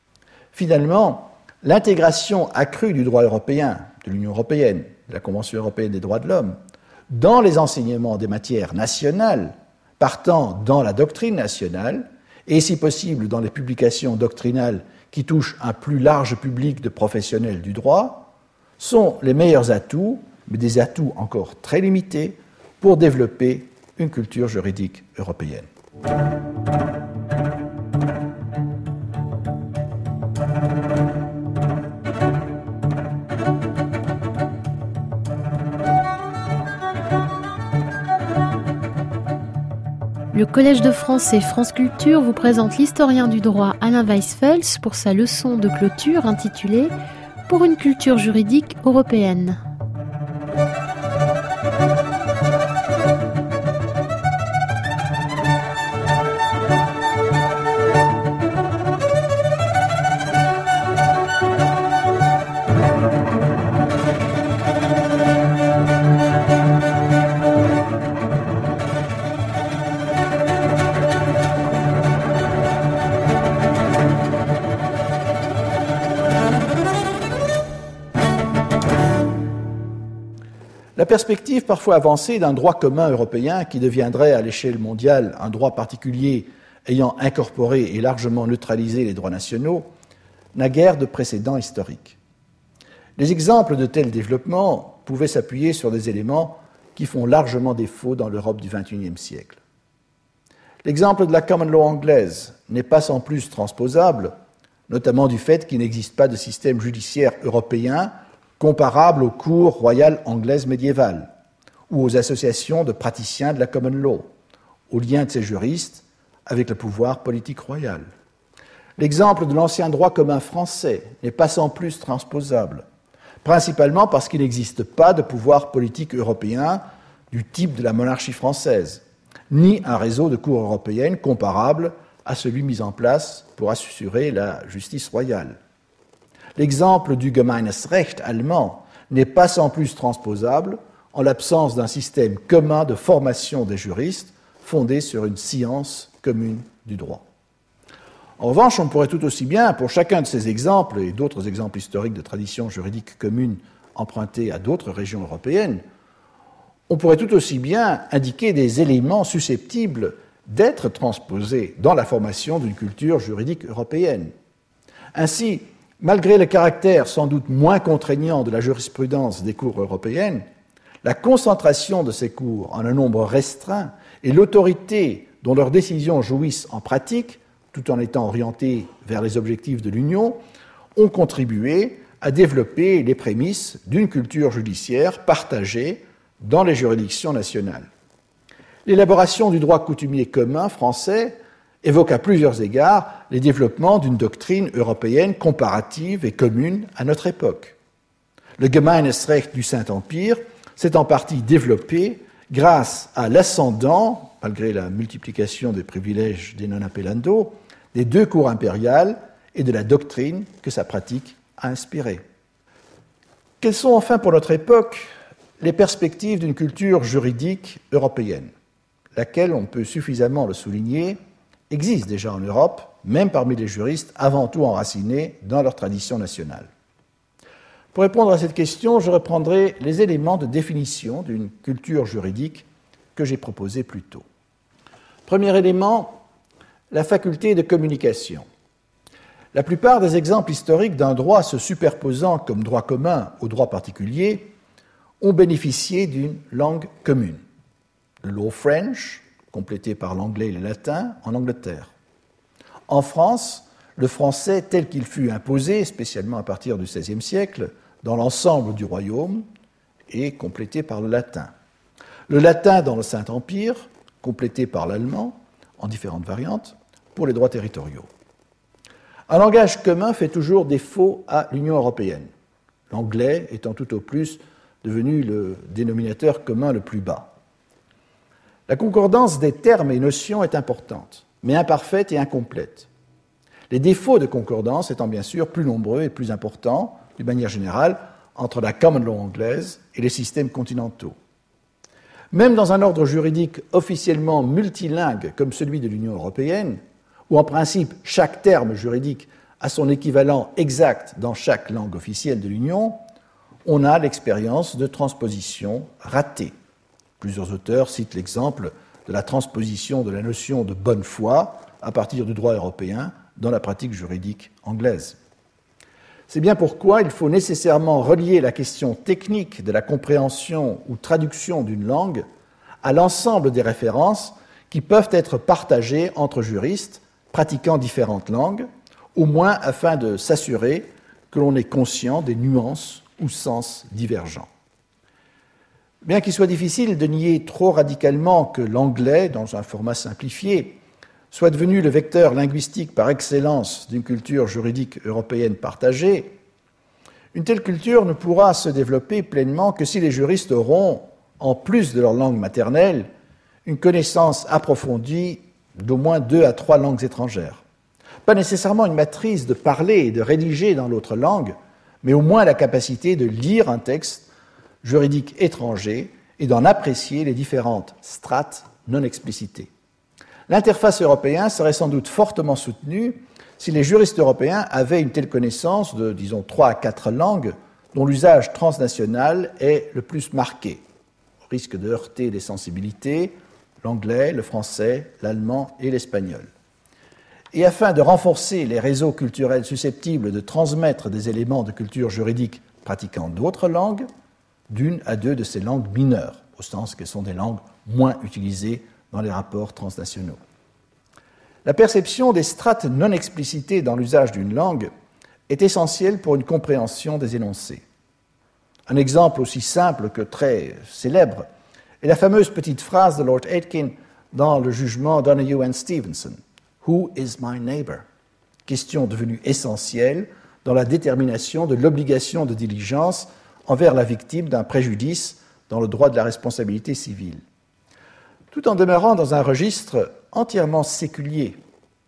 Finalement, l'intégration accrue du droit européen, de l'Union européenne, de la Convention européenne des droits de l'homme, dans les enseignements des matières nationales, partant dans la doctrine nationale, et si possible dans les publications doctrinales qui touchent un plus large public de professionnels du droit, sont les meilleurs atouts, mais des atouts encore très limités, pour développer une culture juridique européenne. Le Collège de France et France Culture vous présente l'historien du droit Alain Weisfels pour sa leçon de clôture intitulée « Pour une culture juridique européenne ». La perspective parfois avancée d'un droit commun européen qui deviendrait à l'échelle mondiale un droit particulier ayant incorporé et largement neutralisé les droits nationaux n'a guère de précédent historique. Les exemples de tels développements pouvaient s'appuyer sur des éléments qui font largement défaut dans l'Europe du vingt et unième siècle. L'exemple de la common law anglaise n'est pas sans plus transposable, notamment du fait qu'il n'existe pas de système judiciaire européen comparable aux cours royales anglaises médiévales ou aux associations de praticiens de la common law, aux liens de ces juristes avec le pouvoir politique royal. L'exemple de l'ancien droit commun français n'est pas sans plus transposable, principalement parce qu'il n'existe pas de pouvoir politique européen du type de la monarchie française, ni un réseau de cours européennes comparable à celui mis en place pour assurer la justice royale. L'exemple du Gemeinesrecht allemand n'est pas sans plus transposable en l'absence d'un système commun de formation des juristes fondé sur une science commune du droit. En revanche, on pourrait tout aussi bien, pour chacun de ces exemples et d'autres exemples historiques de traditions juridiques communes empruntées à d'autres régions européennes, on pourrait tout aussi bien indiquer des éléments susceptibles d'être transposés dans la formation d'une culture juridique européenne. Ainsi, malgré le caractère sans doute moins contraignant de la jurisprudence des cours européennes, la concentration de ces cours en un nombre restreint et l'autorité dont leurs décisions jouissent en pratique, tout en étant orientées vers les objectifs de l'Union, ont contribué à développer les prémices d'une culture judiciaire partagée dans les juridictions nationales. L'élaboration du droit coutumier commun français évoque à plusieurs égards les développements d'une doctrine européenne comparative et commune à notre époque. Le Gemeinesrecht du Saint-Empire s'est en partie développé grâce à l'ascendant, malgré la multiplication des privilèges des non-appellando, des deux cours impériales et de la doctrine que sa pratique a inspirée. Quelles sont enfin pour notre époque les perspectives d'une culture juridique européenne, laquelle, on peut suffisamment le souligner, existe déjà en Europe, même parmi les juristes avant tout enracinés dans leur tradition nationale. Pour répondre à cette question, je reprendrai les éléments de définition d'une culture juridique que j'ai proposés plus tôt. Premier élément, la faculté de communication. La plupart des exemples historiques d'un droit se superposant comme droit commun au droit particulier ont bénéficié d'une langue commune. Le law French, complété par l'anglais et le latin, en Angleterre. En France, le français tel qu'il fut imposé, spécialement à partir du seizième siècle, dans l'ensemble du royaume, est complété par le latin. Le latin dans le Saint-Empire, complété par l'allemand, en différentes variantes, pour les droits territoriaux. Un langage commun fait toujours défaut à l'Union européenne, l'anglais étant tout au plus devenu le dénominateur commun le plus bas. La concordance des termes et notions est importante, mais imparfaite et incomplète. Les défauts de concordance étant bien sûr plus nombreux et plus importants, d'une manière générale, entre la common law anglaise et les systèmes continentaux. Même dans un ordre juridique officiellement multilingue comme celui de l'Union européenne, où en principe chaque terme juridique a son équivalent exact dans chaque langue officielle de l'Union, on a l'expérience de transpositions ratées. Plusieurs auteurs citent l'exemple de la transposition de la notion de bonne foi à partir du droit européen dans la pratique juridique anglaise. C'est bien pourquoi il faut nécessairement relier la question technique de la compréhension ou traduction d'une langue à l'ensemble des références qui peuvent être partagées entre juristes pratiquant différentes langues, au moins afin de s'assurer que l'on est conscient des nuances ou sens divergents. Bien qu'il soit difficile de nier trop radicalement que l'anglais, dans un format simplifié, soit devenu le vecteur linguistique par excellence d'une culture juridique européenne partagée, une telle culture ne pourra se développer pleinement que si les juristes auront, en plus de leur langue maternelle, une connaissance approfondie d'au moins deux à trois langues étrangères. Pas nécessairement une maîtrise de parler et de rédiger dans l'autre langue, mais au moins la capacité de lire un texte juridique étranger et d'en apprécier les différentes strates non explicitées. L'interface européenne serait sans doute fortement soutenue si les juristes européens avaient une telle connaissance de, disons, trois à quatre langues dont l'usage transnational est le plus marqué, au risque de heurter des sensibilités, l'anglais, le français, l'allemand et l'espagnol. Et afin de renforcer les réseaux culturels susceptibles de transmettre des éléments de culture juridique pratiquant d'autres langues, d'une à deux de ces langues mineures, au sens qu'elles sont des langues moins utilisées dans les rapports transnationaux. La perception des strates non explicitées dans l'usage d'une langue est essentielle pour une compréhension des énoncés. Un exemple aussi simple que très célèbre est la fameuse petite phrase de Lord Aitken dans le jugement Donoghue and Stevenson. « Who is my neighbor ?» Question devenue essentielle dans la détermination de l'obligation de diligence envers la victime d'un préjudice dans le droit de la responsabilité civile. Tout en demeurant dans un registre entièrement séculier,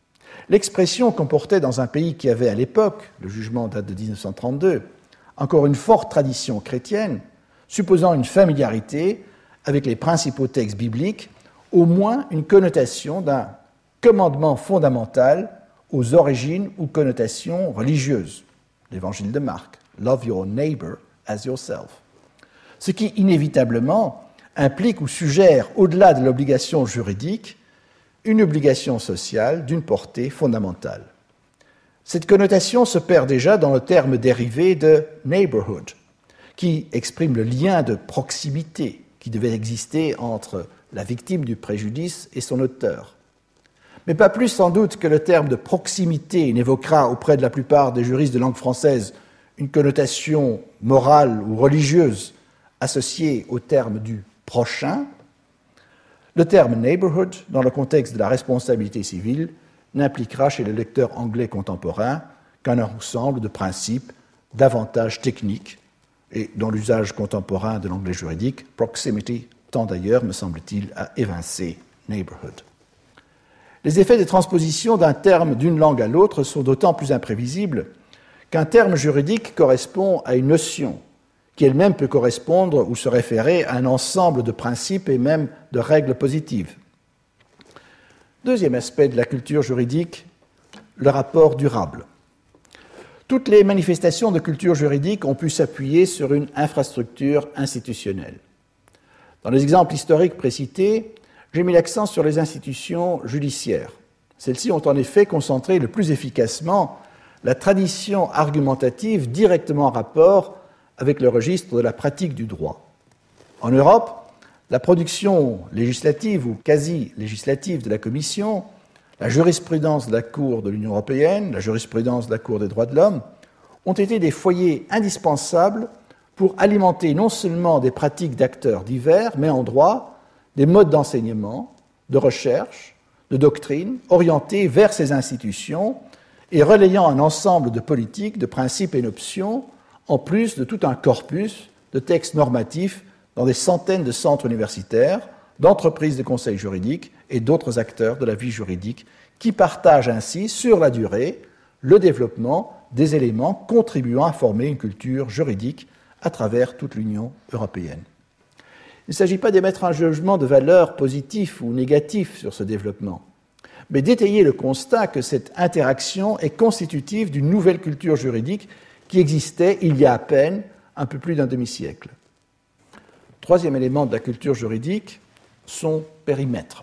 L'expression comportait dans un pays qui avait à l'époque, le jugement date de dix-neuf cent trente-deux, encore une forte tradition chrétienne, supposant une familiarité avec les principaux textes bibliques, au moins une connotation d'un commandement fondamental aux origines ou connotations religieuses. L'évangile de Marc, « Love your neighbor as yourself ». Ce qui, inévitablement, implique ou suggère, au-delà de l'obligation juridique, une obligation sociale d'une portée fondamentale. Cette connotation se perd déjà dans le terme dérivé de « neighborhood », qui exprime le lien de proximité qui devait exister entre la victime du préjudice et son auteur. Mais pas plus sans doute que le terme de proximité n'évoquera auprès de la plupart des juristes de langue française une connotation morale ou religieuse associée au terme du prochain. Le terme neighborhood, dans le contexte de la responsabilité civile, n'impliquera chez les lecteurs anglais contemporains qu'un ensemble de principes davantage techniques et dans l'usage contemporain de l'anglais juridique, proximity tend d'ailleurs, me semble-t-il, à évincer neighborhood. Les effets de transposition d'un terme d'une langue à l'autre sont d'autant plus imprévisibles qu'un terme juridique correspond à une notion qui elle-même peut correspondre ou se référer à un ensemble de principes et même de règles positives. Deuxième aspect de la culture juridique, le rapport durable. Toutes les manifestations de culture juridique ont pu s'appuyer sur une infrastructure institutionnelle. Dans les exemples historiques précités, j'ai mis l'accent sur les institutions judiciaires. Celles-ci ont en effet concentré le plus efficacement la tradition argumentative directement en rapport avec le registre de la pratique du droit. En Europe, la production législative ou quasi-législative de la Commission, la jurisprudence de la Cour de l'Union européenne, la jurisprudence de la Cour des droits de l'homme, ont été des foyers indispensables pour alimenter non seulement des pratiques d'acteurs divers, mais en droit, des modes d'enseignement, de recherche, de doctrine, orientés vers ces institutions et relayant un ensemble de politiques, de principes et d'options, en plus de tout un corpus de textes normatifs dans des centaines de centres universitaires, d'entreprises de conseil juridique et d'autres acteurs de la vie juridique qui partagent ainsi, sur la durée, le développement des éléments contribuant à former une culture juridique à travers toute l'Union européenne. Il ne s'agit pas d'émettre un jugement de valeur positif ou négatif sur ce développement, mais d'étayer le constat que cette interaction est constitutive d'une nouvelle culture juridique qui existait il y a à peine un peu plus d'un demi-siècle. Troisième élément de la culture juridique, son périmètre.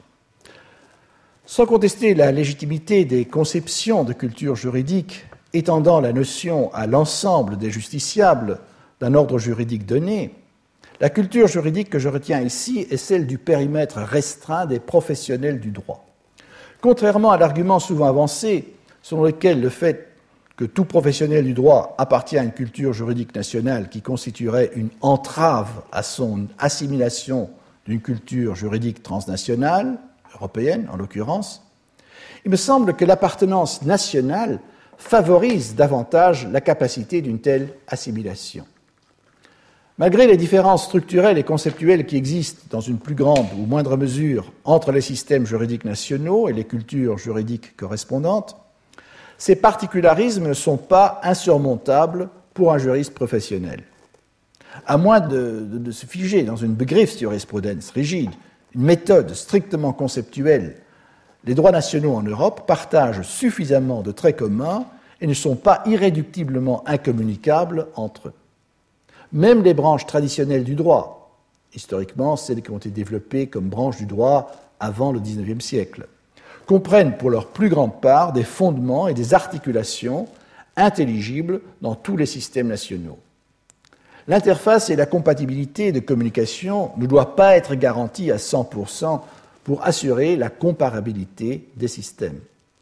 Sans contester la légitimité des conceptions de culture juridique étendant la notion à l'ensemble des justiciables d'un ordre juridique donné, la culture juridique que je retiens ici est celle du périmètre restreint des professionnels du droit. Contrairement à l'argument souvent avancé selon lequel le fait que tout professionnel du droit appartient à une culture juridique nationale qui constituerait une entrave à son assimilation d'une culture juridique transnationale, européenne en l'occurrence, il me semble que l'appartenance nationale favorise davantage la capacité d'une telle assimilation. Malgré les différences structurelles et conceptuelles qui existent dans une plus grande ou moindre mesure entre les systèmes juridiques nationaux et les cultures juridiques correspondantes, ces particularismes ne sont pas insurmontables pour un juriste professionnel. À moins de, de, de se figer dans une Begriffsjurisprudence rigide, une méthode strictement conceptuelle, les droits nationaux en Europe partagent suffisamment de traits communs et ne sont pas irréductiblement incommunicables entre eux. Même les branches traditionnelles du droit, historiquement celles qui ont été développées comme branches du droit avant le dix-neuvième siècle, comprennent pour leur plus grande part des fondements et des articulations intelligibles dans tous les systèmes nationaux. L'interface et la compatibilité de communication ne doivent pas être garanties à cent pour cent pour assurer la comparabilité des systèmes.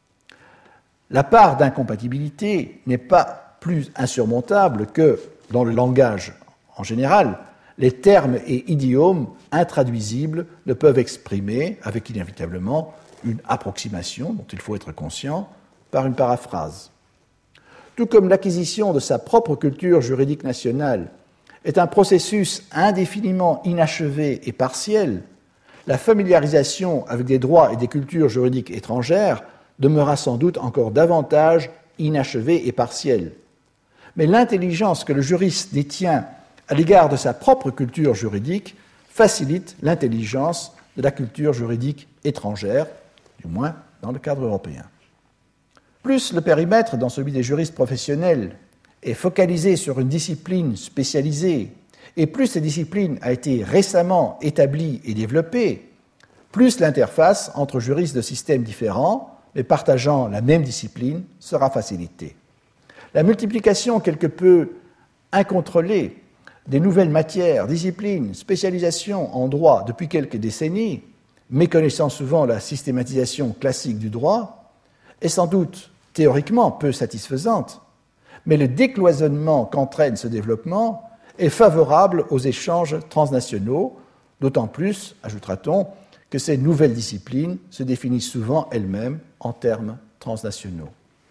La part d'incompatibilité n'est pas plus insurmontable que, dans le langage en général, les termes et idiomes intraduisibles ne peuvent exprimer, avec inévitablement une approximation dont il faut être conscient, par une paraphrase. Tout comme l'acquisition de sa propre culture juridique nationale est un processus indéfiniment inachevé et partiel, la familiarisation avec des droits et des cultures juridiques étrangères demeura sans doute encore davantage inachevée et partielle. Mais l'intelligence que le juriste détient à l'égard de sa propre culture juridique facilite l'intelligence de la culture juridique étrangère, du moins dans le cadre européen. Plus le périmètre, dans celui des juristes professionnels, est focalisé sur une discipline spécialisée, et plus cette discipline a été récemment établie et développée, plus l'interface entre juristes de systèmes différents, mais partageant la même discipline, sera facilitée. La multiplication quelque peu incontrôlée des nouvelles matières, disciplines, spécialisations en droit depuis quelques décennies, méconnaissant souvent la systématisation classique du droit, est sans doute théoriquement peu satisfaisante, mais le décloisonnement qu'entraîne ce développement est favorable aux échanges transnationaux, d'autant plus, ajoutera-t-on, que ces nouvelles disciplines se définissent souvent elles-mêmes en termes transnationaux.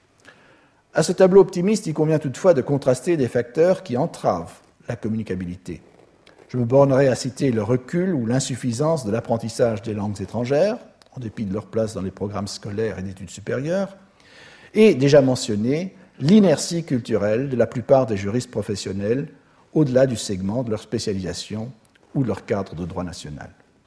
À ce tableau optimiste, il convient toutefois de contraster des facteurs qui entravent la communicabilité. Je me bornerai à citer le recul ou l'insuffisance de l'apprentissage des langues étrangères, en dépit de leur place dans les programmes scolaires et d'études supérieures, et déjà mentionné l'inertie culturelle de la plupart des juristes professionnels au-delà du segment de leur spécialisation ou de leur cadre de droit national.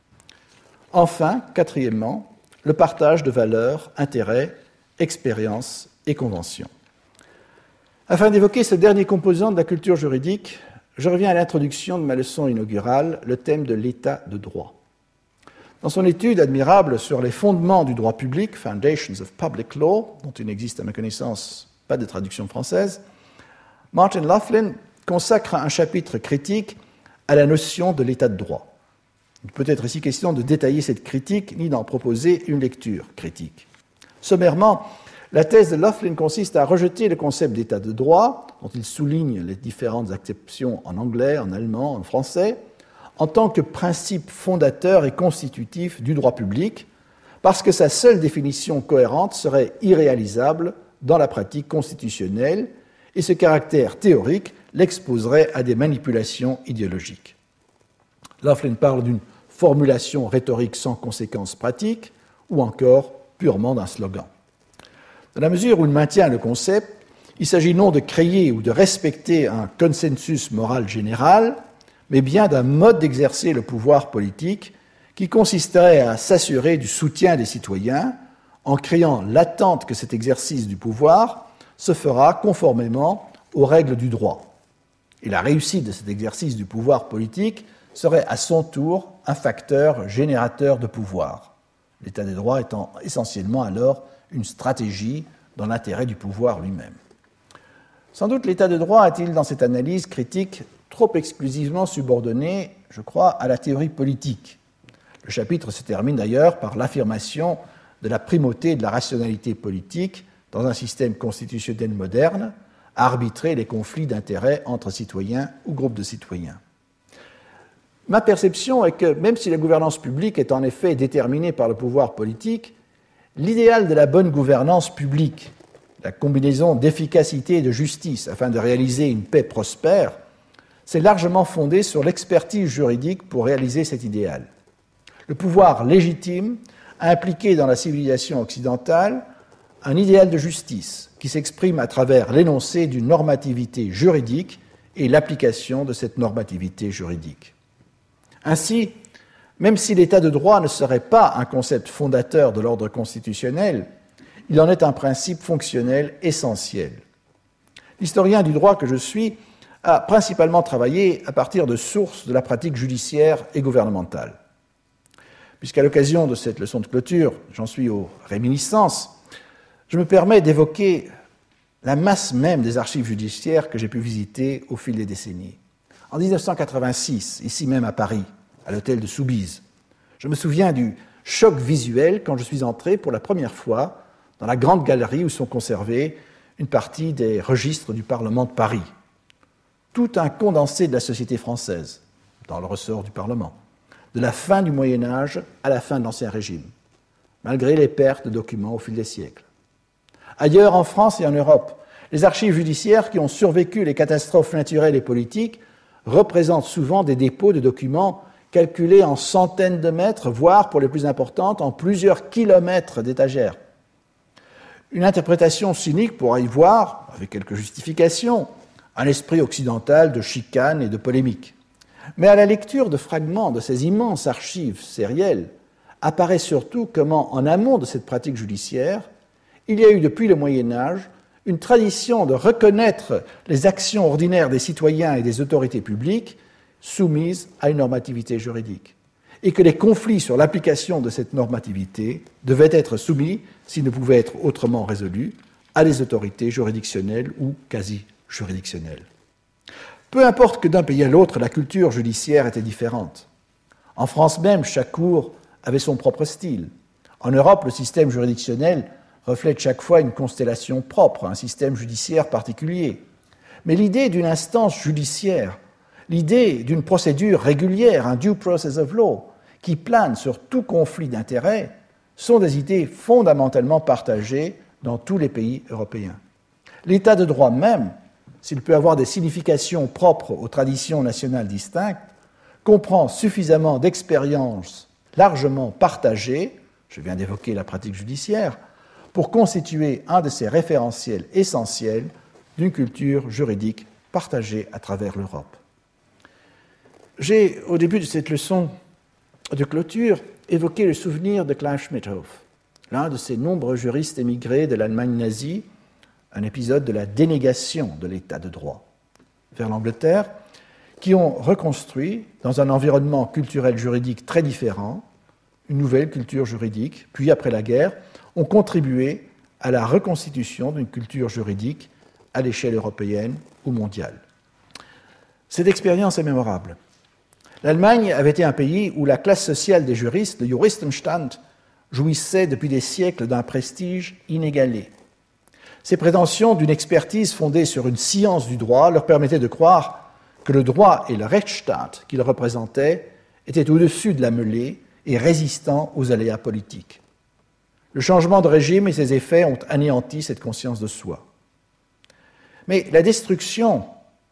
Enfin, quatrièmement, le partage de valeurs, intérêts, expériences et conventions. Afin d'évoquer ce dernier composant de la culture juridique, je reviens à l'introduction de ma leçon inaugurale, le thème de l'état de droit. Dans son étude admirable sur les fondements du droit public, Foundations of Public Law, dont il n'existe à ma connaissance pas de traduction française, Martin Laughlin consacre un chapitre critique à la notion de l'état de droit. Il peut être ici question de détailler cette critique ni d'en proposer une lecture critique. Sommairement, la thèse de Laughlin consiste à rejeter le concept d'état de droit, dont il souligne les différentes acceptions en anglais, en allemand, en français, en tant que principe fondateur et constitutif du droit public, parce que sa seule définition cohérente serait irréalisable dans la pratique constitutionnelle, et ce caractère théorique l'exposerait à des manipulations idéologiques. Laughlin parle d'une formulation rhétorique sans conséquences pratiques, ou encore purement d'un slogan. Dans la mesure où il maintient le concept, il s'agit non de créer ou de respecter un consensus moral général, mais bien d'un mode d'exercer le pouvoir politique qui consisterait à s'assurer du soutien des citoyens en créant l'attente que cet exercice du pouvoir se fera conformément aux règles du droit. Et la réussite de cet exercice du pouvoir politique serait à son tour un facteur générateur de pouvoir, l'état des droits étant essentiellement alors une stratégie dans l'intérêt du pouvoir lui-même. Sans doute l'état de droit est-il dans cette analyse critique trop exclusivement subordonné, je crois, à la théorie politique. Le chapitre se termine d'ailleurs par l'affirmation de la primauté de la rationalité politique dans un système constitutionnel moderne, à arbitrer les conflits d'intérêts entre citoyens ou groupes de citoyens. Ma perception est que, même si la gouvernance publique est en effet déterminée par le pouvoir politique, l'idéal de la bonne gouvernance publique, la combinaison d'efficacité et de justice afin de réaliser une paix prospère, s'est largement fondé sur l'expertise juridique pour réaliser cet idéal. Le pouvoir légitime a impliqué dans la civilisation occidentale un idéal de justice qui s'exprime à travers l'énoncé d'une normativité juridique et l'application de cette normativité juridique. Ainsi, même si l'état de droit ne serait pas un concept fondateur de l'ordre constitutionnel, il en est un principe fonctionnel essentiel. L'historien du droit que je suis a principalement travaillé à partir de sources de la pratique judiciaire et gouvernementale. Puisqu'à l'occasion de cette leçon de clôture, j'en suis aux réminiscences, je me permets d'évoquer la masse même des archives judiciaires que j'ai pu visiter au fil des décennies. En dix-neuf cent quatre-vingt-six, ici même à Paris, à l'hôtel de Soubise, je me souviens du choc visuel quand je suis entré pour la première fois dans la grande galerie où sont conservés une partie des registres du Parlement de Paris. Tout un condensé de la société française, dans le ressort du Parlement, de la fin du Moyen-Âge à la fin de l'Ancien Régime, malgré les pertes de documents au fil des siècles. Ailleurs, en France et en Europe, les archives judiciaires qui ont survécu les catastrophes naturelles et politiques représentent souvent des dépôts de documents calculés en centaines de mètres, voire, pour les plus importantes, en plusieurs kilomètres d'étagères. Une interprétation cynique pourra y voir, avec quelques justifications, un esprit occidental de chicane et de polémique. Mais à la lecture de fragments de ces immenses archives sérielles, apparaît surtout comment, en amont de cette pratique judiciaire, il y a eu depuis le Moyen-Âge une tradition de reconnaître les actions ordinaires des citoyens et des autorités publiques soumises à une normativité juridique, et que les conflits sur l'application de cette normativité devaient être soumis, s'ils ne pouvaient être autrement résolus, à des autorités juridictionnelles ou quasi-juridictionnelles. Peu importe que d'un pays à l'autre, la culture judiciaire était différente. En France même, chaque cour avait son propre style. En Europe, le système juridictionnel reflète chaque fois une constellation propre, un système judiciaire particulier. Mais l'idée d'une instance judiciaire, l'idée d'une procédure régulière, un due process of law, qui plane sur tout conflit d'intérêts, sont des idées fondamentalement partagées dans tous les pays européens. L'état de droit même, s'il peut avoir des significations propres aux traditions nationales distinctes, comprend suffisamment d'expériences largement partagées, je viens d'évoquer la pratique judiciaire, pour constituer un de ces référentiels essentiels d'une culture juridique partagée à travers l'Europe. J'ai, au début de cette leçon de clôture, évoqué le souvenir de Klaus Schmidhoff, l'un de ces nombreux juristes émigrés de l'Allemagne nazie, un épisode de la dénégation de l'état de droit vers l'Angleterre, qui ont reconstruit, dans un environnement culturel juridique très différent, une nouvelle culture juridique, puis après la guerre, ont contribué à la reconstitution d'une culture juridique à l'échelle européenne ou mondiale. Cette expérience est mémorable. L'Allemagne avait été un pays où la classe sociale des juristes, le Juristenstand, jouissait depuis des siècles d'un prestige inégalé. Ces prétentions d'une expertise fondée sur une science du droit leur permettaient de croire que le droit et le Rechtsstaat qu'ils représentaient étaient au-dessus de la mêlée et résistants aux aléas politiques. Le changement de régime et ses effets ont anéanti cette conscience de soi. Mais la destruction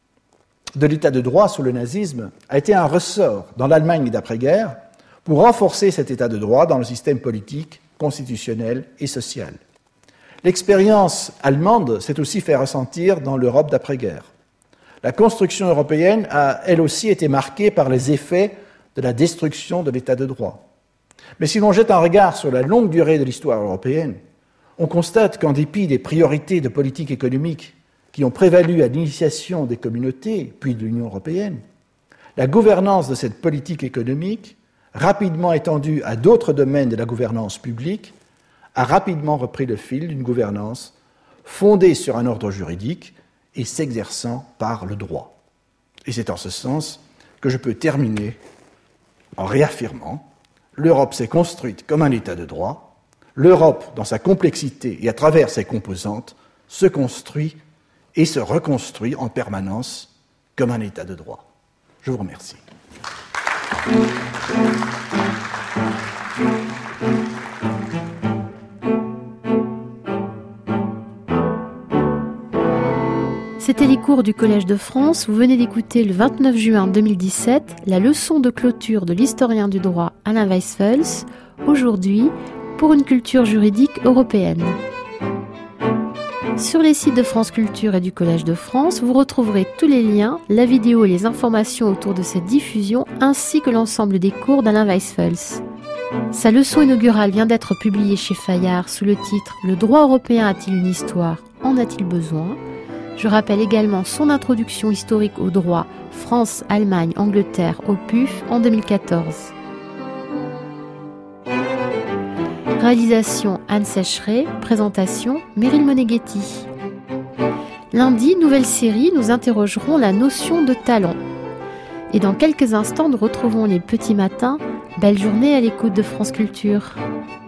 de l'état de droit sous le nazisme a été un ressort dans l'Allemagne d'après-guerre pour renforcer cet état de droit dans le système politique, constitutionnel et social. L'expérience allemande s'est aussi fait ressentir dans l'Europe d'après-guerre. La construction européenne a, elle aussi, été marquée par les effets de la destruction de l'état de droit. Mais si l'on jette un regard sur la longue durée de l'histoire européenne, on constate qu'en dépit des priorités de politique économique qui ont prévalu à l'initiation des communautés, puis de l'Union européenne, la gouvernance de cette politique économique, rapidement étendue à d'autres domaines de la gouvernance publique, a rapidement repris le fil d'une gouvernance fondée sur un ordre juridique et s'exerçant par le droit. Et c'est en ce sens que je peux terminer en réaffirmant: l'Europe s'est construite comme un état de droit, l'Europe, dans sa complexité et à travers ses composantes, se construit et se reconstruit en permanence comme un état de droit. Je vous remercie. C'était les cours du Collège de France. Vous venez d'écouter le vingt-neuf juin deux mille dix-sept la leçon de clôture de l'historien du droit Alain Weisfels, aujourd'hui pour une culture juridique européenne. Sur les sites de France Culture et du Collège de France, vous retrouverez tous les liens, la vidéo et les informations autour de cette diffusion, ainsi que l'ensemble des cours d'Alain Weisfels. Sa leçon inaugurale vient d'être publiée chez Fayard sous le titre « Le droit européen a-t-il une histoire ? En a-t-il besoin ?» Je rappelle également son introduction historique au droit France, Allemagne, Angleterre au P U F en deux mille quatorze. Réalisation Anne Sécheret, présentation Meryl Moneghetti. Lundi, nouvelle série, nous interrogerons la notion de talent. Et dans quelques instants, nous retrouvons les petits matins. Belle journée à l'écoute de France Culture.